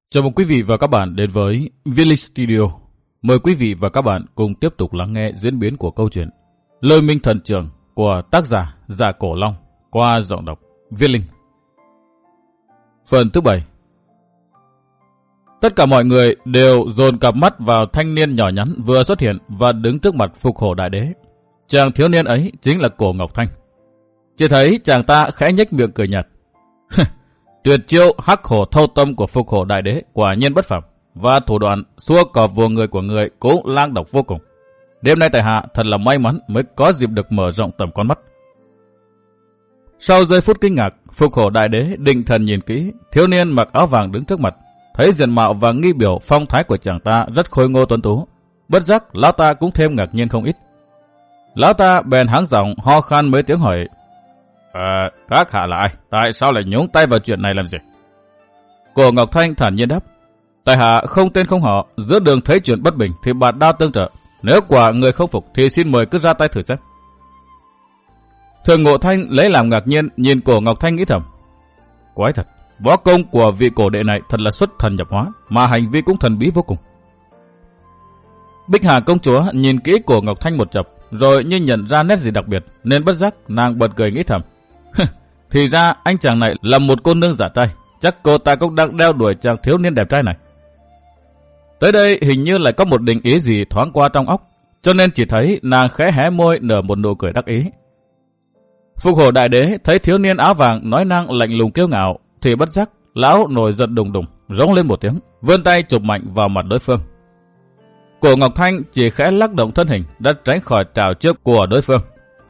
Chào mừng quý vị và các bạn đến với Viết Linh Studio. Mời quý vị và các bạn cùng tiếp tục lắng nghe diễn biến của câu chuyện Lôi Minh Thần Trường của tác giả Dạ Cổ Long qua giọng đọc Viết Linh. Phần thứ 7. Tất cả mọi người đều dồn cặp mắt vào thanh niên nhỏ nhắn vừa xuất hiện và đứng trước mặt Phục Hổ Đại Đế. Chàng thiếu niên ấy chính là Cổ Ngọc Thanh. Chỉ thấy chàng ta khẽ nhếch miệng cười nhạt. Tuyệt chiêu hắc hổ thâu tâm của Phục Hổ Đại Đế quả nhiên bất phàm, và thủ đoạn xua cọp vồ người của người cũng lang độc vô cùng. Đêm nay tại hạ thật là may mắn mới có dịp được mở rộng tầm con mắt. Sau giây phút kinh ngạc, Phục Hổ Đại Đế định thần nhìn kỹ thiếu niên mặc áo vàng đứng trước mặt, thấy diện mạo và nghi biểu phong thái của chàng ta rất khôi ngô tuấn tú, bất giác lão ta cũng thêm ngạc nhiên không ít. Lão ta bèn hắng giọng ho khan mấy tiếng hỏi: các hạ là ai? Tại sao lại nhúng tay vào chuyện này làm gì? Cổ Ngọc Thanh thản nhiên đáp: tại hạ không tên không họ, giữa đường thấy chuyện bất bình thì bạt đao tương trợ. Nếu quả người không phục thì xin mời cứ ra tay thử xem. Thường Ngộ Thanh lấy làm ngạc nhiên nhìn Cổ Ngọc Thanh nghĩ thầm: quái thật, võ công của vị cổ đệ này thật là xuất thần nhập hóa, mà hành vi cũng thần bí vô cùng. Bích Hà công chúa nhìn kỹ Cổ Ngọc Thanh một chập, rồi như nhận ra nét gì đặc biệt nên bất giác nàng bật cười nghĩ thầm: thì ra anh chàng này là một cô nương giả trai, chắc cô ta cũng đang đeo đuổi chàng thiếu niên đẹp trai này. Tới đây hình như lại có một định ý gì thoáng qua trong óc, cho nên chỉ thấy nàng khẽ hé môi nở một nụ cười đắc ý. Phục Hổ Đại Đế thấy thiếu niên áo vàng nói năng lạnh lùng kiêu ngạo thì bất giác lão nổi giận đùng đùng, rống lên một tiếng, vươn tay chụp mạnh vào mặt đối phương. Cổ Ngọc Thanh chỉ khẽ lắc động thân hình đã tránh khỏi trảo trước của đối phương.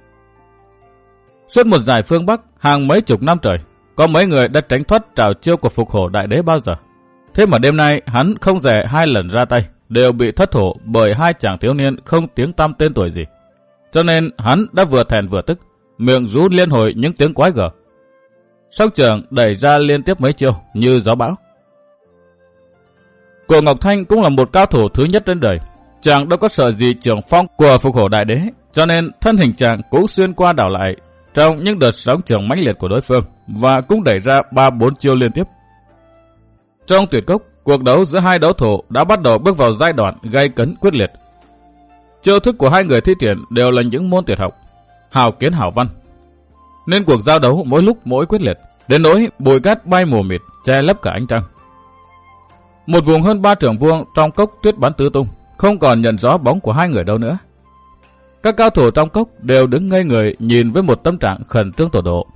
Suốt một dải phương Bắc hàng mấy chục năm trời, có mấy người đã tránh thoát trảo chiêu của Phục Hổ Đại Đế bao giờ. Thế mà đêm nay hắn không dè hai lần ra tay, đều bị thất thủ bởi hai chàng thiếu niên không tiếng tăm tên tuổi gì. Cho nên hắn đã vừa thẹn vừa tức, miệng rú liên hồi những tiếng quái gở. Song trường đẩy ra liên tiếp mấy chiêu như gió bão. Cổ Ngọc Thanh cũng là một cao thủ thứ nhất trên đời, chàng đâu có sợ gì trường phong của Phục Hổ Đại Đế, cho nên thân hình chàng cũng xuyên qua đảo lại trong những đợt sóng trường mãnh liệt của đối phương và cũng đẩy ra 3-4 chiêu liên tiếp. Trong tuyệt cốc, cuộc đấu giữa hai đấu thủ đã bắt đầu bước vào giai đoạn gay cấn quyết liệt. Chiêu thức của hai người thi triển đều là những môn tuyệt học, hào kiến hảo văn, nên cuộc giao đấu mỗi lúc mỗi quyết liệt, đến nỗi bụi cát bay mù mịt che lấp cả ánh trăng. Một vùng hơn 3 trượng vuông trong cốc tuyết bắn tứ tung, không còn nhận rõ bóng của hai người đâu nữa. Các cao thủ trong cốc đều đứng ngây người nhìn với một tâm trạng khẩn trương tột độ.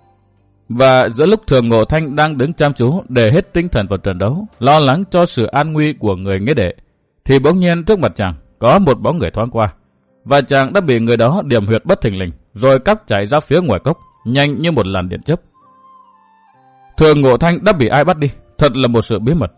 Và giữa lúc Thường Ngộ Thanh đang đứng chăm chú để hết tinh thần vào trận đấu, lo lắng cho sự an nguy của người nghĩa đệ, thì bỗng nhiên trước mặt chàng có một bóng người thoáng qua, và chàng đã bị người đó điểm huyệt bất thình lình, rồi cắp chạy ra phía ngoài cốc, nhanh như một làn điện chớp. Thường Ngộ Thanh đã bị ai bắt đi, thật là một sự bí mật.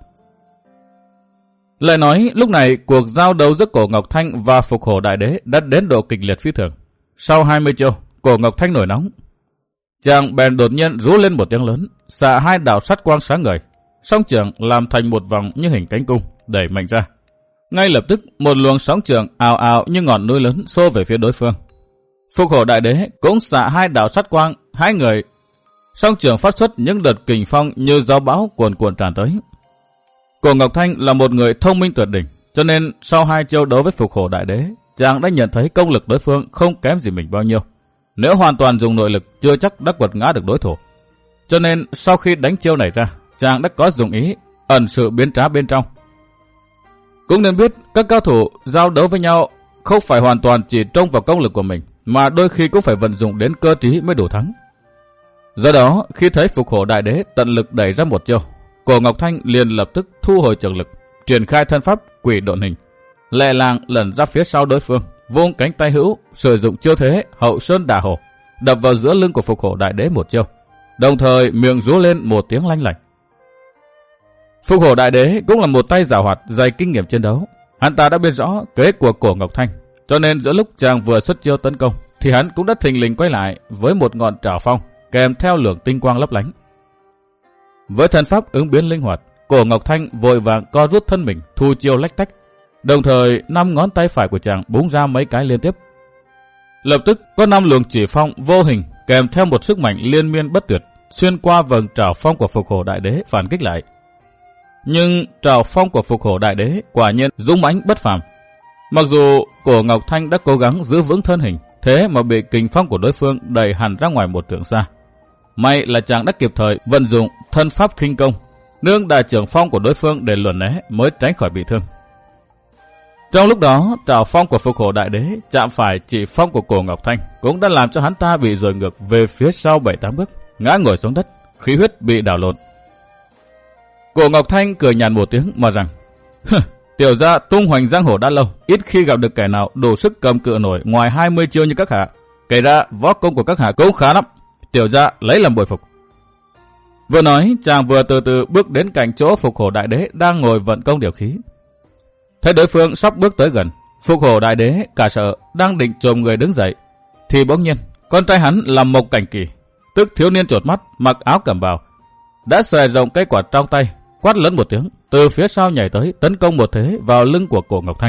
Lại nói lúc này cuộc giao đấu giữa Cổ Ngọc Thanh và Phục Hổ Đại Đế đã đến độ kịch liệt phi thường. Sau 20 chiêu, Cổ Ngọc Thanh nổi nóng, chàng bèn đột nhiên rú lên một tiếng lớn, xạ hai đạo sắt quang sáng ngời, song trường làm thành một vòng như hình cánh cung, đẩy mạnh ra. Ngay lập tức một luồng sóng trường ào ào như ngọn núi lớn xô về phía đối phương. Phục Hổ Đại Đế cũng xạ hai đạo sắt quang, hai người, song trường phát xuất những đợt kình phong như gió bão cuồn cuộn tràn tới. Cổ Ngọc Thanh là một người thông minh tuyệt đỉnh, cho nên sau hai chiêu đấu với Phục Hổ Đại Đế, chàng đã nhận thấy công lực đối phương không kém gì mình bao nhiêu. Nếu hoàn toàn dùng nội lực chưa chắc đã quật ngã được đối thủ. Cho nên sau khi đánh chiêu này ra, chàng đã có dụng ý ẩn sự biến trá bên trong. Cũng nên biết các cao thủ giao đấu với nhau không phải hoàn toàn chỉ trông vào công lực của mình, mà đôi khi cũng phải vận dụng đến cơ trí mới đủ thắng. Do đó khi thấy Phục Hổ Đại Đế tận lực đẩy ra một chiêu, Cổ Ngọc Thanh liền lập tức thu hồi trường lực, triển khai thân pháp quỷ độn hình, lẹ làng lẩn ra phía sau đối phương, vung cánh tay hữu sử dụng chiêu thế Hậu Sơn Đả Hổ, đập vào giữa lưng của Phục Hổ Đại Đế một chiêu, đồng thời miệng rú lên một tiếng lanh lảnh. Phục Hổ Đại Đế cũng là một tay giàu hoạt dày kinh nghiệm chiến đấu, hắn ta đã biết rõ kế của Cổ Ngọc Thanh, cho nên giữa lúc chàng vừa xuất chiêu tấn công thì hắn cũng đã thình lình quay lại với một ngọn trảo phong kèm theo lượng tinh quang lấp lánh. Với thân pháp ứng biến linh hoạt, Cổ Ngọc Thanh vội vàng co rút thân mình thu chiêu lách tách, đồng thời 5 ngón tay phải của chàng búng ra mấy cái liên tiếp. Lập tức có 5 luồng chỉ phong vô hình kèm theo một sức mạnh liên miên bất tuyệt xuyên qua vầng trảo phong của Phục Hổ Đại Đế phản kích lại. Nhưng trào phong của Phục Hổ Đại Đế quả nhiên dũng mãnh bất phàm. Mặc dù Cổ Ngọc Thanh đã cố gắng giữ vững thân hình, thế mà bị kình phong của đối phương đẩy hẳn ra ngoài một trượng xa. May là chàng đã kịp thời vận dụng thân pháp khinh công, nương đại trưởng phong của đối phương để luồn né mới tránh khỏi bị thương. Trong lúc đó, trào phong của Phục Hổ Đại Đế chạm phải chỉ phong của Cổ Ngọc Thanh cũng đã làm cho hắn ta bị dời ngược về phía sau 7-8 bước, ngã ngồi xuống đất, khí huyết bị đảo lộn. Cổ Ngọc Thanh cười nhàn một tiếng mà rằng: tiểu gia tung hoành giang hồ đã lâu, ít khi gặp được kẻ nào đủ sức cầm cự nổi ngoài 20 chiêu như các hạ. Kể ra võ công của các hạ cũng khá lắm, tiểu gia lấy làm bội phục. Vừa nói, chàng vừa từ từ bước đến cạnh chỗ Phục Hổ Đại Đế đang ngồi vận công điều khí. Thấy đối phương sắp bước tới gần, Phục Hổ Đại Đế cả sợ, đang định chồm người đứng dậy, thì bỗng nhiên con trai hắn là Mộc Cảnh Kỳ, tức thiếu niên chột mắt mặc áo cẩm bào, đã xòe rộng cây quạt trong tay, quát lớn một tiếng, từ phía sau nhảy tới tấn công một thế vào lưng của Cổ Ngọc Thanh.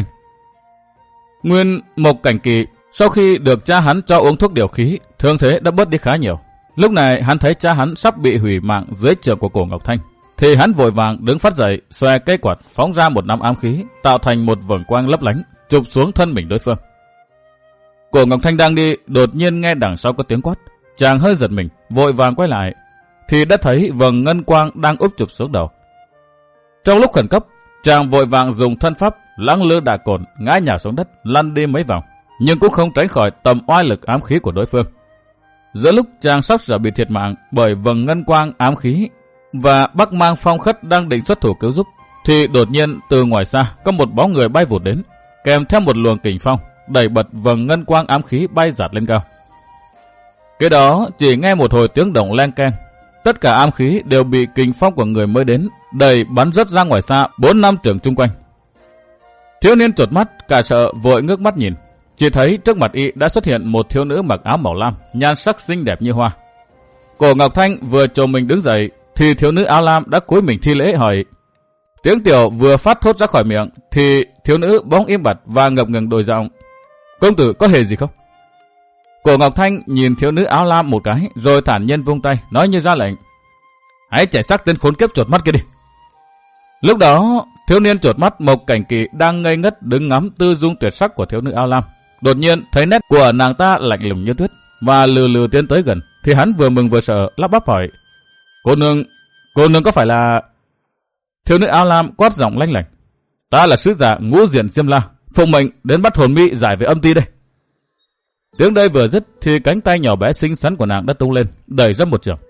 Nguyên Mộc Cảnh Kỳ sau khi được cha hắn cho uống thuốc điều khí, thương thế đã bớt đi khá nhiều. Lúc này hắn thấy cha hắn sắp bị hủy mạng dưới trường của Cổ Ngọc Thanh, thì hắn vội vàng đứng phát dậy, xòe cây quạt phóng ra một nắm ám khí, tạo thành một vầng quang lấp lánh, chụp xuống thân mình đối phương. Cổ Ngọc Thanh đang đi, đột nhiên nghe đằng sau có tiếng quát, chàng hơi giật mình, vội vàng quay lại, thì đã thấy vầng ngân quang đang úp chụp xuống đầu. Trong lúc khẩn cấp, chàng vội vàng dùng thân pháp lăng lư đả cồn, ngã nhào xuống đất, lăn đi mấy vòng, nhưng cũng không tránh khỏi tầm oai lực ám khí của đối phương. Giữa lúc chàng sắp sửa bị thiệt mạng bởi vầng ngân quang ám khí và Bắc Mang Phong Khất đang định xuất thủ cứu giúp, thì đột nhiên từ ngoài xa có một bóng người bay vụt đến, kèm theo một luồng kình phong đẩy bật vầng ngân quang ám khí bay giạt lên cao. Kế đó chỉ nghe một hồi tiếng động len keng, tất cả ám khí đều bị kình phong của người mới đến đẩy bắn rớt ra ngoài xa 4-5 trượng chung quanh. Thiếu niên chột mắt cả sợ vội ngước mắt nhìn, chỉ thấy trước mặt y đã xuất hiện một thiếu nữ mặc áo màu lam, nhan sắc xinh đẹp như hoa. Cổ Ngọc Thanh vừa chồm mình đứng dậy, thì thiếu nữ áo lam đã cúi mình thi lễ hỏi. Tiếng tiểu vừa phát thốt ra khỏi miệng, thì thiếu nữ bỗng im bặt và ngập ngừng đổi giọng: công tử có hề gì không? Cổ Ngọc Thanh nhìn thiếu nữ áo lam một cái, rồi thản nhiên vung tay, nói như ra lệnh: hãy chạy xác tên khốn kiếp chột mắt kia đi. Lúc đó, thiếu niên chột mắt Mộc Cảnh Kỳ đang ngây ngất đứng ngắm tư dung tuyệt sắc của thiếu nữ áo lam. Đột nhiên thấy nét của nàng ta lạnh lùng như tuyết và lừ lừ tiến tới gần, thì hắn vừa mừng vừa sợ, lắp bắp hỏi: cô nương có phải là... Thiếu nữ áo lam quát giọng lanh lảnh: ta là sứ giả Ngũ Diện Diêm La, phụng mệnh đến bắt hồn mỹ giải về âm ti đây. Tiếng đây vừa dứt thì cánh tay nhỏ bé xinh xắn của nàng đã tung lên, đẩy ra một trường.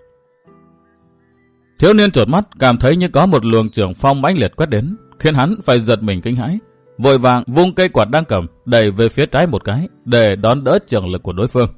Thiếu niên chột mắt cảm thấy như có một luồng trường phong mãnh liệt quét đến, khiến hắn phải giật mình kinh hãi, vội vàng vung cây quạt đang cầm đẩy về phía trái một cái để đón đỡ trường lực của đối phương.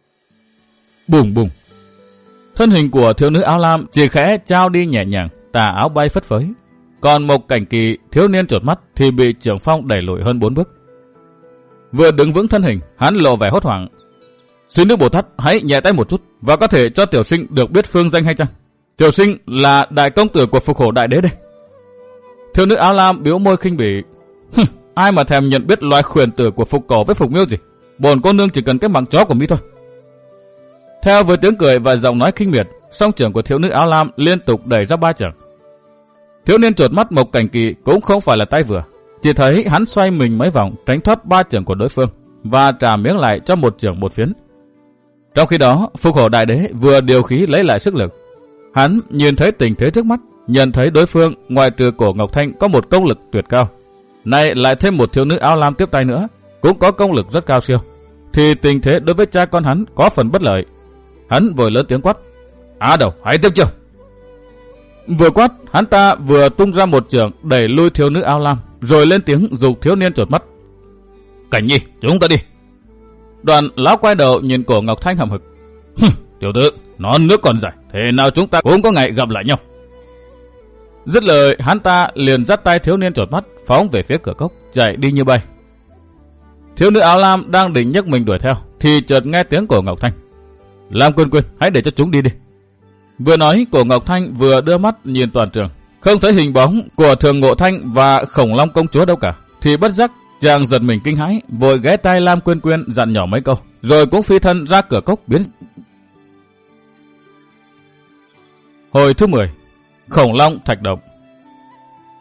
Bùng bùng, thân hình của thiếu nữ áo lam chỉ khẽ trao đi nhẹ nhàng, tà áo bay phất phới. Còn Mộc Cảnh Kỳ, thiếu niên chột mắt thì bị trường phong đẩy lùi hơn 4 bước. Vừa đứng vững thân hình, hắn lộ vẻ hốt hoảng: xin Đức Bồ Tát hãy nhẹ tay một chút, và có thể cho tiểu sinh được biết phương danh hay chăng? Tiểu sinh là đại công tử của Phục Hổ Đại Đế đây. Thiếu nữ áo lam biếu môi khinh bỉ: ai mà thèm nhận biết loài khuyển tử của Phục Cổ với Phục Miêu gì? Bổn cô nương chỉ cần cái mạng chó của mi thôi. Theo với tiếng cười và giọng nói khinh miệt, song trưởng của thiếu nữ áo lam liên tục đẩy ra 3 trưởng. Thiếu niên chột mắt Mộc Cảnh Kỳ cũng không phải là tay vừa, chỉ thấy hắn xoay mình mấy vòng tránh thoát 3 trưởng của đối phương và trả miếng lại cho một trưởng một phiến. Trong khi đó, Phục Hổ Đại Đế vừa điều khí lấy lại sức lực. Hắn nhìn thấy tình thế trước mắt, nhận thấy đối phương ngoài trừ Cổ Ngọc Thanh có một công lực tuyệt cao, nay lại thêm một thiếu nữ áo lam tiếp tay nữa, cũng có công lực rất cao siêu, thì tình thế đối với cha con hắn có phần bất lợi. Hắn vội lớn tiếng quát: Á Đầu, hãy tiếp chiêu! Vừa quát, hắn ta vừa tung ra một chưởng đẩy lui thiếu nữ áo lam, rồi lên tiếng giục thiếu niên chột mắt: Cảnh Nhi, chúng ta đi! Đoạn lão quay đầu nhìn Cổ Ngọc Thanh hậm hực: Tiểu tử, non nước còn dài, thế nào chúng ta cũng có ngày gặp lại nhau. Dứt lời, hắn ta liền dắt tay thiếu niên chột mắt phóng về phía cửa cốc, chạy đi như bay. Thiếu nữ áo lam đang định nhấc mình đuổi theo, thì chợt nghe tiếng Cổ Ngọc Thanh: Lam Quyên Quyên, hãy để cho chúng đi đi. Vừa nói, Cổ Ngọc Thanh vừa đưa mắt nhìn toàn trường, không thấy hình bóng của Thường Ngộ Thanh và Khổng Long công chúa đâu cả, thì bất giác chàng giật mình kinh hãi, vội ghé tai Lam Quyên Quyên dặn nhỏ mấy câu, rồi cũng phi thân ra cửa cốc biến. Hồi thứ 10, Khổng Long Thạch Động.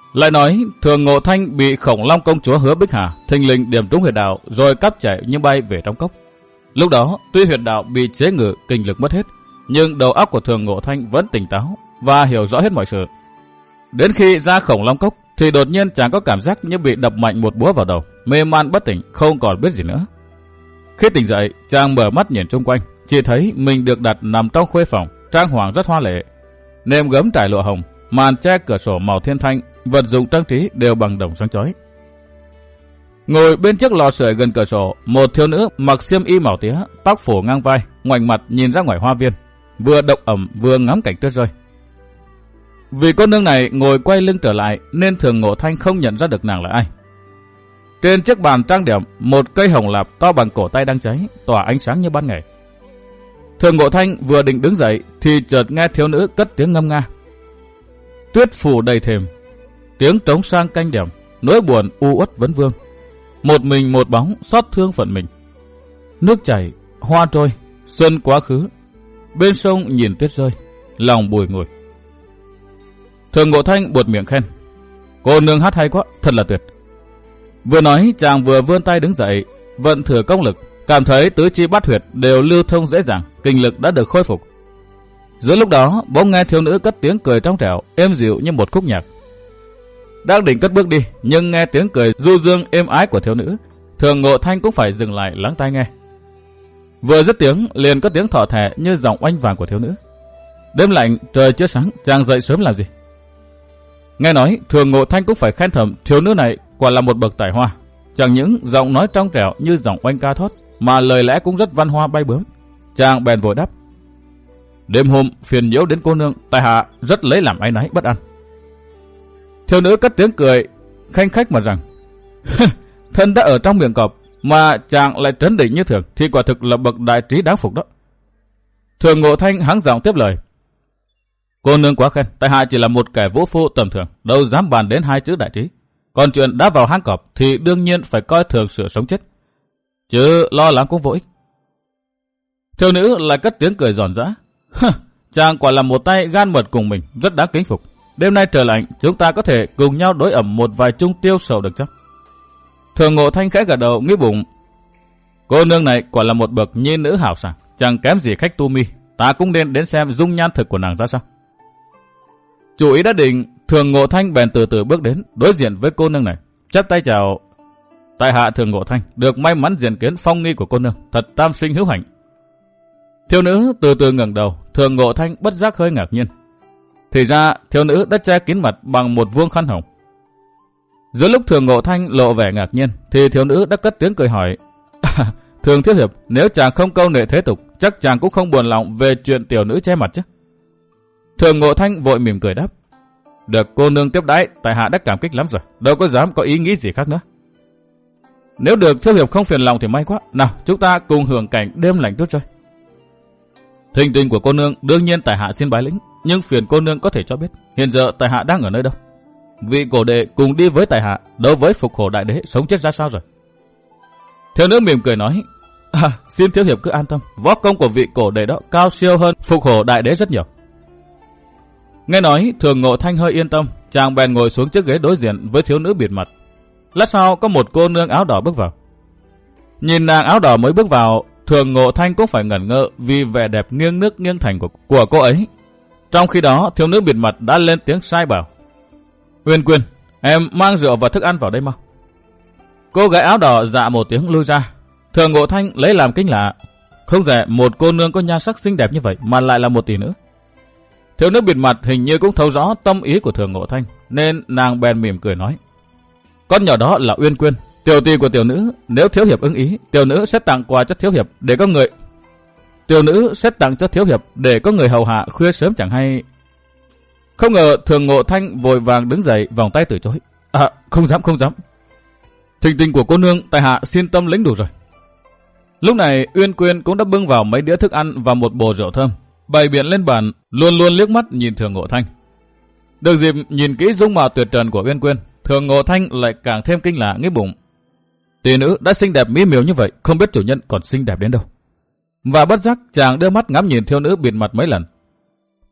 Lại nói Thường Ngộ Thanh bị Khổng Long công chúa Hứa Bích Hà thình lình điểm trúng huyệt đạo rồi cắp chạy như bay về trong cốc. Lúc đó tuy huyệt đạo bị chế ngự, kinh lực mất hết, nhưng đầu óc của Thường Ngộ Thanh vẫn tỉnh táo và hiểu rõ hết mọi sự. Đến khi ra Khổng Long cốc thì đột nhiên chàng có cảm giác như bị đập mạnh một búa vào đầu, mê man bất tỉnh, không còn biết gì nữa. Khi tỉnh dậy, chàng mở mắt nhìn xung quanh, chỉ thấy mình được đặt nằm trong khuê phòng, trang hoàng rất hoa lệ, nệm gấm trải lụa hồng, màn che cửa sổ màu thiên thanh, vật dụng trang trí đều bằng đồng sáng chói. Ngồi bên chiếc lò sưởi gần cửa sổ, một thiếu nữ mặc xiêm y màu tía, tóc phủ ngang vai, ngoảnh mặt nhìn ra ngoài hoa viên, vừa độc ẩm vừa ngắm cảnh tuyết rơi. Vì cô nương này ngồi quay lưng trở lại nên Thường Ngộ Thanh không nhận ra được nàng là ai. Trên chiếc bàn trang điểm, một cây hồng lạp to bằng cổ tay đang cháy, tỏa ánh sáng như ban ngày. Thường Ngộ Thanh vừa định đứng dậy thì chợt nghe thiếu nữ cất tiếng ngâm nga. Tuyết phủ đầy thềm, tiếng trống sang canh điểm, nỗi buồn u uất vấn vương. Một mình một bóng xót thương phận mình. Nước chảy, hoa trôi, xuân quá khứ, bên sông nhìn tuyết rơi, lòng bùi ngùi. Thường Ngộ Thanh buột miệng khen, cô nương hát hay quá, thật là tuyệt. Vừa nói chàng vừa vươn tay đứng dậy, vận thừa công lực, cảm thấy tứ chi bát huyệt đều lưu thông dễ dàng, kinh lực đã được khôi phục. Giữa lúc đó bỗng nghe thiếu nữ cất tiếng cười trong trẻo, êm dịu như một khúc nhạc. Đang định cất bước đi, nhưng nghe tiếng cười du dương êm ái của thiếu nữ, Thường Ngộ Thanh cũng phải dừng lại lắng tai nghe. Vừa dứt tiếng liền có tiếng thỏ thẻ như giọng oanh vàng của thiếu nữ. Đêm lạnh trời chưa sáng, chàng dậy sớm làm gì? Nghe nói Thường Ngộ Thanh cũng phải khen thầm thiếu nữ này quả là một bậc tài hoa, chẳng những giọng nói trong trẻo như giọng oanh ca thốt, mà lời lẽ cũng rất văn hoa bay bướm. Chàng bèn vội đáp, đêm hôm phiền nhiễu đến cô nương, tại hạ rất lấy làm áy náy bất an. Thiếu nữ cất tiếng cười khanh khách mà rằng, thân đã ở trong miệng cọp mà chàng lại trấn định như thường thì quả thực là bậc đại trí đáng phục đó. Thường Ngộ Thanh hắng giọng tiếp lời, cô nương quá khen, tại hạ chỉ là một kẻ vũ phu tầm thường, đâu dám bàn đến hai chữ đại trí. Còn chuyện đã vào hang cọp thì đương nhiên phải coi thường sự sống chết, chứ lo lắng cũng vô ích. Thiếu nữ lại cất tiếng cười giòn giã, chàng quả là một tay gan mật cùng mình, rất đáng kính phục. Đêm nay trời lạnh, chúng ta có thể cùng nhau đối ẩm một vài chung tiêu sầu được chắc? Thường Ngộ Thanh khẽ gật đầu nghĩ bụng, cô nương này quả là một bậc nhi nữ hảo sảng, chẳng kém gì khách tu mi, ta cũng nên đến xem dung nhan thực của nàng ra sao. Chủ ý đã định, Thường Ngộ Thanh bèn từ từ bước đến đối diện với cô nương này, chắp tay chào, tại hạ Thường Ngộ Thanh được may mắn diện kiến phong nghi của cô nương, thật tam sinh hữu hạnh. Thiếu nữ từ từ ngẩng đầu, Thường Ngộ Thanh bất giác hơi ngạc nhiên. Thì ra thiếu nữ đã che kín mặt bằng một vuông khăn hồng. Giữa lúc Thường Ngộ Thanh lộ vẻ ngạc nhiên thì thiếu nữ đã cất tiếng cười hỏi, Thường thiếu hiệp, nếu chàng không câu nệ thế tục, chắc chàng cũng không buồn lòng về chuyện tiểu nữ che mặt chứ? Thường Ngộ Thanh vội mỉm cười đáp, được cô nương tiếp đãi, tại hạ đã cảm kích lắm rồi, đâu có dám có ý nghĩ gì khác nữa. Nếu được thiếu hiệp không phiền lòng thì may quá, nào chúng ta cùng hưởng cảnh đêm lạnh tuyết rơi. Thình tình của cô nương đương nhiên tại hạ xin bái lĩnh, nhưng phiền cô nương có thể cho biết hiện giờ tại hạ đang ở nơi đâu? Vị cổ đệ cùng đi với tại hạ đấu với Phục Hổ Đại Đế sống chết ra sao rồi? Thiếu nữ mỉm cười nói, xin thiếu hiệp cứ an tâm, võ công của vị cổ đệ đó cao siêu hơn Phục Hổ Đại Đế rất nhiều. Nghe nói Thường Ngộ Thanh hơi yên tâm, chàng bèn ngồi xuống chiếc ghế đối diện với thiếu nữ bịt mặt. Lát sau có một cô nương áo đỏ bước vào. Nhìn nàng áo đỏ mới bước vào, Thường Ngộ Thanh cũng phải ngẩn ngơ vì vẻ đẹp nghiêng nước nghiêng thành của cô ấy. Trong khi đó thiếu nữ bịt mặt đã lên tiếng sai bảo, Uyên Quyên, em mang rượu và thức ăn vào đây mau. Cô gái áo đỏ dạ một tiếng lui ra. Thường Ngộ Thanh lấy làm kinh lạ, không dè một cô nương có nhan sắc xinh đẹp như vậy mà lại là một tỷ nữ. Thiếu nữ bịt mặt hình như cũng thấu rõ tâm ý của Thường Ngộ Thanh, nên nàng bèn mỉm cười nói, con nhỏ đó là Uyên Quyên, tiểu tỷ của tiểu nữ, nếu thiếu hiệp ưng ý, tiểu nữ sẽ tặng quà cho thiếu hiệp để có người. Tiểu nữ sẽ tặng cho thiếu hiệp để có người hầu hạ khuya sớm chẳng hay. Không ngờ Thường Ngộ Thanh vội vàng đứng dậy vòng tay từ chối. Không dám. Thình tình của cô nương, tại hạ xin tâm lĩnh đủ rồi. Lúc này Uyên Quyên cũng đã bưng vào mấy đĩa thức ăn và một bồ rượu thơm, bày biện lên bàn, luôn liếc mắt nhìn Thường Ngộ Thanh. Được dịp nhìn kỹ dung mạo tuyệt trần của Uyên Quyên, Thường Ngộ Thanh lại càng thêm kinh lạ nghĩ bụng, tỷ nữ đã xinh đẹp mỹ miều như vậy, không biết chủ nhân còn xinh đẹp đến đâu. Và bất giác chàng đưa mắt ngắm nhìn thiếu nữ bịt mặt mấy lần.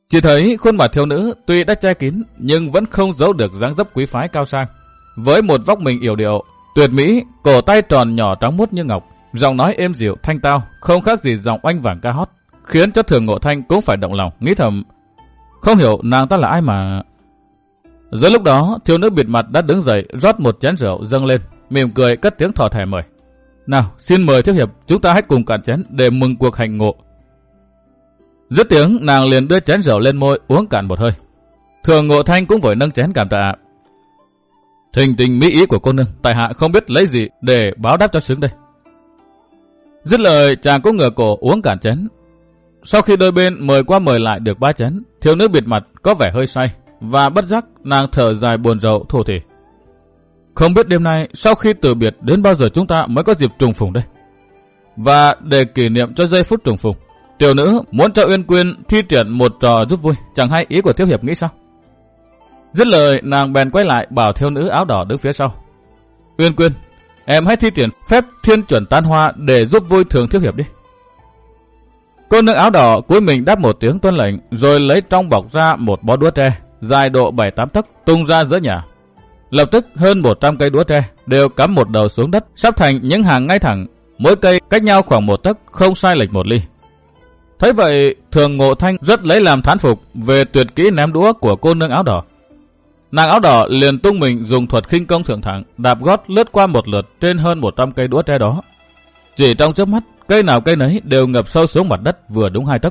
Chỉ thấy khuôn mặt thiếu nữ tuy đã che kín nhưng vẫn không giấu được dáng dấp quý phái cao sang. Với một vóc mình yểu điệu, tuyệt mỹ, cổ tay tròn nhỏ trắng muốt như ngọc, giọng nói êm dịu thanh tao, không khác gì giọng oanh vàng ca hót, khiến cho Thường Ngộ Thanh cũng phải động lòng, nghĩ thầm, không hiểu nàng ta là ai mà. Giữa lúc đó, thiếu nữ bịt mặt đã đứng dậy rót một chén rượu dâng lên, mỉm cười cất tiếng thỏ thẻ mời. Nào, xin mời thiếu hiệp, chúng ta hãy cùng cạn chén để mừng cuộc hạnh ngộ. Dứt tiếng, nàng liền đưa chén rượu lên môi uống cạn một hơi. Thường Ngộ Thanh cũng vội nâng chén cảm tạ. Thình tình mỹ ý của cô nương, tại hạ không biết lấy gì để báo đáp cho xứng đây. Dứt lời, chàng cũng ngửa cổ uống cạn chén. Sau khi đôi bên mời qua mời lại được 3 chén, thiếu nữ bịt mặt có vẻ hơi say, và bất giác nàng thở dài buồn rầu thổ thỉ. Không biết đêm nay sau khi từ biệt đến bao giờ chúng ta mới có dịp trùng phùng đây. Và để kỷ niệm cho giây phút trùng phùng, tiểu nữ muốn cho Uyên Quyên thi triển một trò giúp vui, chẳng hay ý của thiếu hiệp nghĩ sao? Dứt lời, nàng bèn quay lại bảo thiếu nữ áo đỏ đứng phía sau. Uyên Quyên, em hãy thi triển phép thiên chuẩn tán hoa để giúp vui Thường thiếu hiệp đi. Cô nương áo đỏ cúi mình đáp một tiếng tuân lệnh, rồi lấy trong bọc ra một bó đũa tre dài độ 7-8 tấc tung ra giữa nhà. Lập tức hơn 100 cây đũa tre đều cắm một đầu xuống đất, sắp thành những hàng ngay thẳng, mỗi cây cách nhau khoảng 1 tấc, không sai lệch 1 ly. Thấy vậy, Thường Ngộ Thanh rất lấy làm thán phục về tuyệt kỹ ném đũa của cô nương áo đỏ. Nàng áo đỏ liền tung mình dùng thuật khinh công thượng thẳng, đạp gót lướt qua một lượt trên hơn 100 cây đũa tre đó. Chỉ trong chớp mắt, cây nào cây nấy đều ngập sâu xuống mặt đất vừa đúng 2 tấc.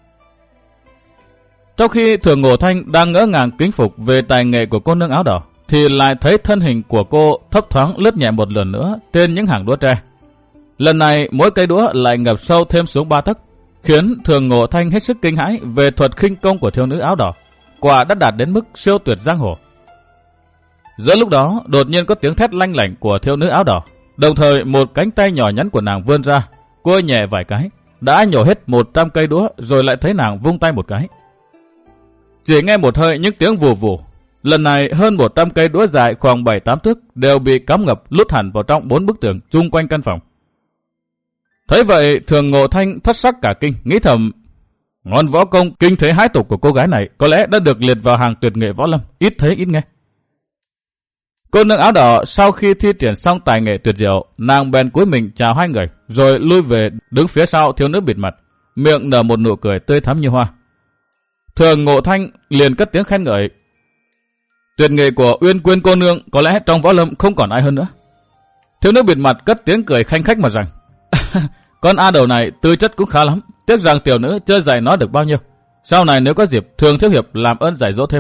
Trong khi Thường Ngộ Thanh đang ngỡ ngàng kính phục về tài nghệ của cô nương áo đỏ, thì lại thấy thân hình của cô thấp thoáng lướt nhẹ một lần nữa trên những hàng đũa tre. Lần này mỗi cây đũa lại ngập sâu thêm xuống 3 tấc, khiến Thường Ngộ Thanh hết sức kinh hãi về thuật khinh công của thiếu nữ áo đỏ, quả đã đạt đến mức siêu tuyệt giang hồ. Giữa lúc đó, đột nhiên có tiếng thét lanh lảnh của thiếu nữ áo đỏ, đồng thời một cánh tay nhỏ nhắn của nàng vươn ra, cua nhẹ vài cái, đã nhổ hết 100 cây đũa, rồi lại thấy nàng vung tay một cái. Chỉ nghe một hơi những tiếng vù vù. Lần này hơn 100 cây đũa dài khoảng 7-8 thước đều bị cắm ngập lút hẳn vào trong 4 bức tường chung quanh căn phòng. Thấy vậy, Thường Ngộ Thanh thất sắc cả kinh, nghĩ thầm, ngón võ công kinh thế hãi tục của cô gái này có lẽ đã được liệt vào hàng tuyệt nghệ võ lâm, ít thấy ít nghe. Cô nương áo đỏ sau khi thi triển xong tài nghệ tuyệt diệu, nàng bèn cúi mình chào hai người, rồi lui về đứng phía sau thiếu nữ bịt mặt, miệng nở một nụ cười tươi thắm như hoa. Thường Ngộ Thanh liền cất tiếng khen ngợi. Tuyệt nghệ của Uyên Quyên cô nương có lẽ trong võ lâm không còn ai hơn nữa. Thiếu nữ bịt mặt cất tiếng cười khanh khách mà rằng, con A đầu này tư chất cũng khá lắm, tiếc rằng tiểu nữ chưa dạy nó được bao nhiêu. Sau này nếu có dịp, Thường thiếu hiệp làm ơn dạy dỗ thêm.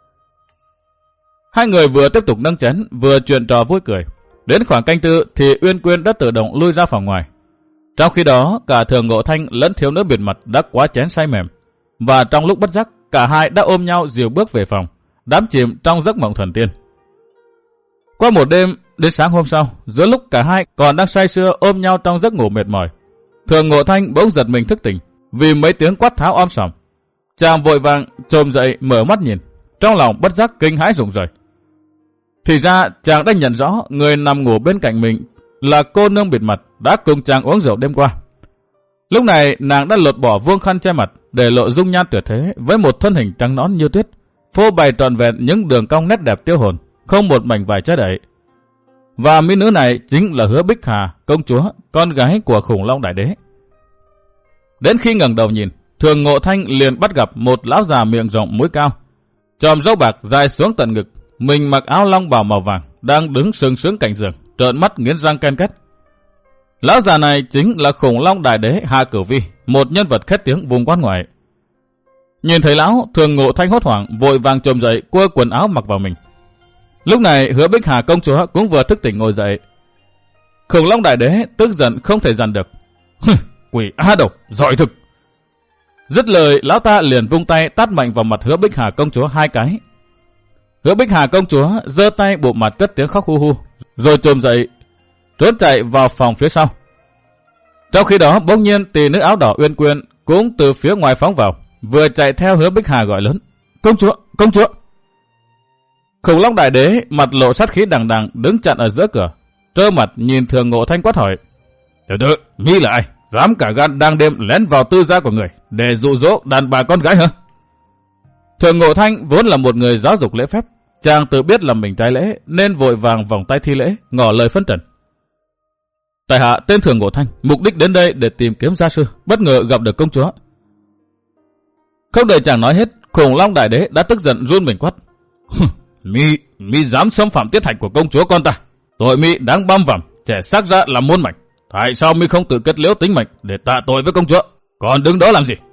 Hai người vừa tiếp tục nâng chén, vừa chuyện trò vui cười. Đến khoảng canh tư thì Uyên Quyên đã tự động lui ra phòng ngoài. Trong khi đó, cả Thường Ngộ Thanh lẫn thiếu nữ bịt mặt đã quá chén say mềm, và trong lúc bất giác, cả hai đã ôm nhau dìu bước về phòng, đắm chìm trong giấc mộng thần tiên. Qua một đêm, đến sáng hôm sau, giữa lúc cả hai còn đang say sưa ôm nhau trong giấc ngủ mệt mỏi, Thường Ngộ Thanh bỗng giật mình thức tỉnh vì mấy tiếng quát tháo om sòm. Chàng vội vàng chồm dậy mở mắt nhìn, trong lòng bất giác kinh hãi rụng rời. Thì ra chàng đã nhận rõ người nằm ngủ bên cạnh mình là cô nương bịt mặt đã cùng chàng uống rượu đêm qua. Lúc này nàng đã lột bỏ vuông khăn che mặt để lộ dung nhan tuyệt thế với một thân hình trắng nõn như tuyết, phô bày trọn vẹn những đường cong nét đẹp tiêu hồn, không một mảnh vải che đậy. Và mỹ nữ này chính là Hứa Bích Hà, công chúa, con gái của Khủng Long Đại Đế. Đến khi ngẩng đầu nhìn, Thường Ngộ Thanh liền bắt gặp một lão già miệng rộng mũi cao, chòm râu bạc dài xuống tận ngực, mình mặc áo long bào màu vàng, đang đứng sừng sững cạnh giường, trợn mắt nghiến răng ken két. Lão già này chính là Khủng Long Đại Đế Hà Cửu Vi, một nhân vật khét tiếng vùng quan ngoại. Nhìn thấy lão, Thường Ngộ Thanh hốt hoảng vội vàng chồm dậy, cua quần áo mặc vào mình. Lúc này Hứa Bích Hà công chúa cũng vừa thức tỉnh ngồi dậy. Khủng Long Đại Đế tức giận không thể dằn được. Quỷ á độc, giỏi thực. Dứt lời, lão ta liền vung tay tát mạnh vào mặt Hứa Bích Hà công chúa 2 cái. Hứa Bích Hà công chúa giơ tay bụp mặt cất tiếng khóc hu hu, rồi chồm dậy trốn chạy vào phòng phía sau. Trong khi đó, bỗng nhiên tỷ nữ áo đỏ Uyên Quyên cũng từ phía ngoài phóng vào, vừa chạy theo Hứa Bích Hà gọi lớn: "Công chúa, công chúa!" Khủng Long Đại Đế mặt lộ sát khí đằng đằng đứng chặn ở giữa cửa, trơ mặt nhìn Thường Ngộ Thanh quát hỏi: "Tiểu tử, mi là ai? Dám cả gan đang đêm lén vào tư gia của người để dụ dỗ đàn bà con gái hả?" Thường Ngộ Thanh vốn là một người giáo dục lễ phép, chàng tự biết là mình trái lễ nên vội vàng vòng tay thi lễ, ngỏ lời phân trần. Tại hạ tên Thường Ngộ Thanh, mục đích đến đây để tìm kiếm gia sư, bất ngờ gặp được công chúa. Không đợi chàng nói hết, Khủng Long Đại Đế đã tức giận run mình quát: Mi dám xâm phạm tiết hạnh của công chúa con ta, tội mi đáng băm vằm, trẻ xác ra làm muôn mảnh. Tại sao mi không tự kết liễu tính mệnh để tạ tội với công chúa, còn đứng đó làm gì?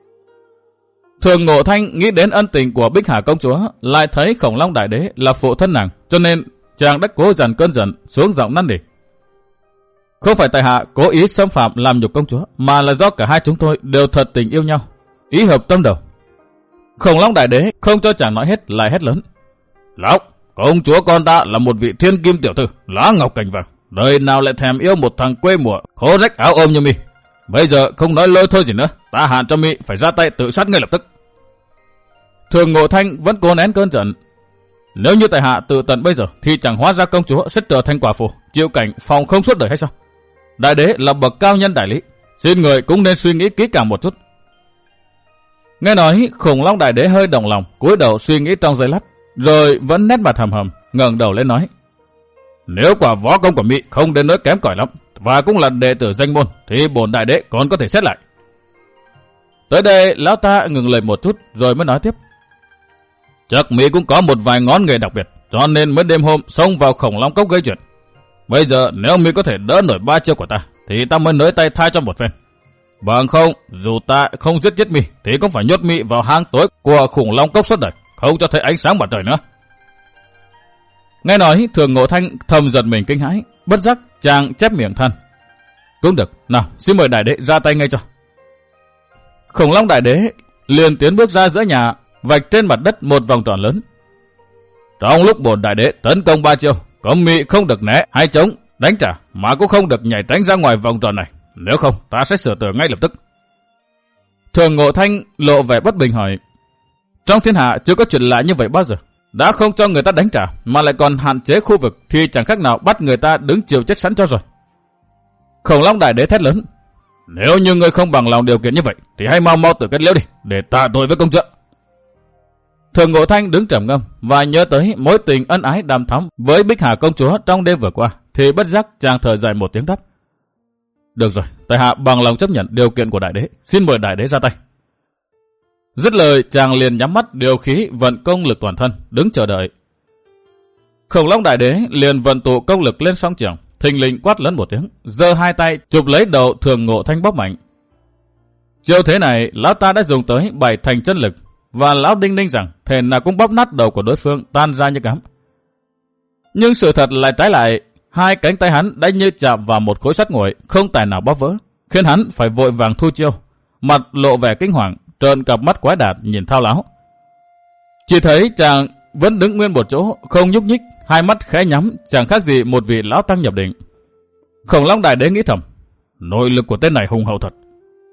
Thường Ngộ Thanh nghĩ đến ân tình của Bích Hà công chúa, lại thấy Khủng Long Đại Đế là phụ thân nàng, cho nên chàng đã cố dằn cơn giận xuống giọng năn nỉ. Không phải tại hạ cố ý xâm phạm làm nhục công chúa, mà là do cả hai chúng tôi đều thật tình yêu nhau, ý hợp tâm đầu. Khủng Long Đại Đế không cho chàng nói hết, lại hét lớn: Lão, công chúa con ta là một vị thiên kim tiểu thư, lá ngọc cành vàng, đời nào lại thèm yêu một thằng quê mùa khố rách áo ôm như mi. Bây giờ không nói lôi thôi gì nữa, ta hạn cho mi phải ra tay tự sát ngay lập tức. Thường Ngộ Thanh vẫn cố nén cơn giận. Nếu như tại hạ tự tận bây giờ thì chẳng hóa ra công chúa sẽ trở thành quả phụ, chịu cảnh phòng không suốt đời hay sao? Đại đế là bậc cao nhân đại lý, xin người cũng nên suy nghĩ kỹ càng một chút. Nghe nói, Khủng Long Đại Đế hơi động lòng, cúi đầu suy nghĩ trong giây lát, rồi vẫn nét mặt hầm hầm, ngẩng đầu lên nói: Nếu quả võ công của mỹ không đến nỗi kém cỏi lắm, và cũng là đệ tử danh môn, thì bổn đại đế còn có thể xét lại. Tới đây, lão ta ngừng lời một chút, rồi mới nói tiếp: Chắc mỹ cũng có một vài ngón nghề đặc biệt, cho nên mới đêm hôm xông vào Khủng Long Cốc gây chuyện. Bây giờ nếu mỹ có thể đỡ nổi 3 chiêu của ta, thì ta mới nới tay tha cho một phen. Bằng không, dù ta không giết chết mi, thì cũng phải nhốt mi vào hang tối của Khủng Long Cốc suốt đời, không cho thấy ánh sáng mặt trời nữa. Nghe nói, Thường Ngộ Thanh thầm giật mình kinh hãi, bất giác chàng chép miệng than: Cũng được, nào xin mời đại đế ra tay ngay cho. Khủng Long Đại Đế liền tiến bước ra giữa nhà, vạch trên mặt đất một vòng tròn lớn. Trong lúc bổn đại đế tấn công 3 chiêu, cấm mị không được né hay chống đánh trả, mà cũng không được nhảy tránh ra ngoài vòng tròn này, nếu không ta sẽ sửa tử ngay lập tức. Thường Ngộ Thanh lộ vẻ bất bình hỏi: Trong thiên hạ chưa có chuyện lạ như vậy bao giờ, đã không cho người ta đánh trả mà lại còn hạn chế khu vực, thì chẳng khác nào bắt người ta đứng chiều chết sẵn cho rồi. Khủng Long Đại Đế thét lớn: Nếu như ngươi không bằng lòng điều kiện như vậy, thì hãy mau tự kết liễu đi, để tạ tội với công chúa. Thường Ngộ Thanh đứng trầm ngâm và nhớ tới mối tình ân ái đàm thắm với Bích Hà công chúa trong đêm vừa qua, thì bất giác chàng thở dài một tiếng đáp: Được rồi, tại hạ bằng lòng chấp nhận điều kiện của đại đế, xin mời đại đế ra tay. Dứt lời, chàng liền nhắm mắt điều khí vận công lực toàn thân, đứng chờ đợi. Khủng Long Đại Đế liền vận tụ công lực lên song trường, thình lình quát lớn một tiếng, giơ hai tay chụp lấy đầu Thường Ngộ Thanh bóp mạnh. Chiêu thế này, lão ta đã dùng tới 7 thành chân lực, và lão đinh ninh rằng thể nào cũng bóp nát đầu của đối phương tan ra như cám. Nhưng sự thật lại trái lại, hai cánh tay hắn đã như chạm vào một khối sắt nguội, không tài nào bóp vỡ, khiến hắn phải vội vàng thu chiêu, mặt lộ vẻ kinh hoàng, trợn cặp mắt quái đản nhìn thao láo. Chỉ thấy chàng vẫn đứng nguyên một chỗ, không nhúc nhích, hai mắt khẽ nhắm, chẳng khác gì một vị lão tăng nhập định. Khủng Long Đại Đế nghĩ thầm: Nội lực của tên này hùng hậu thật.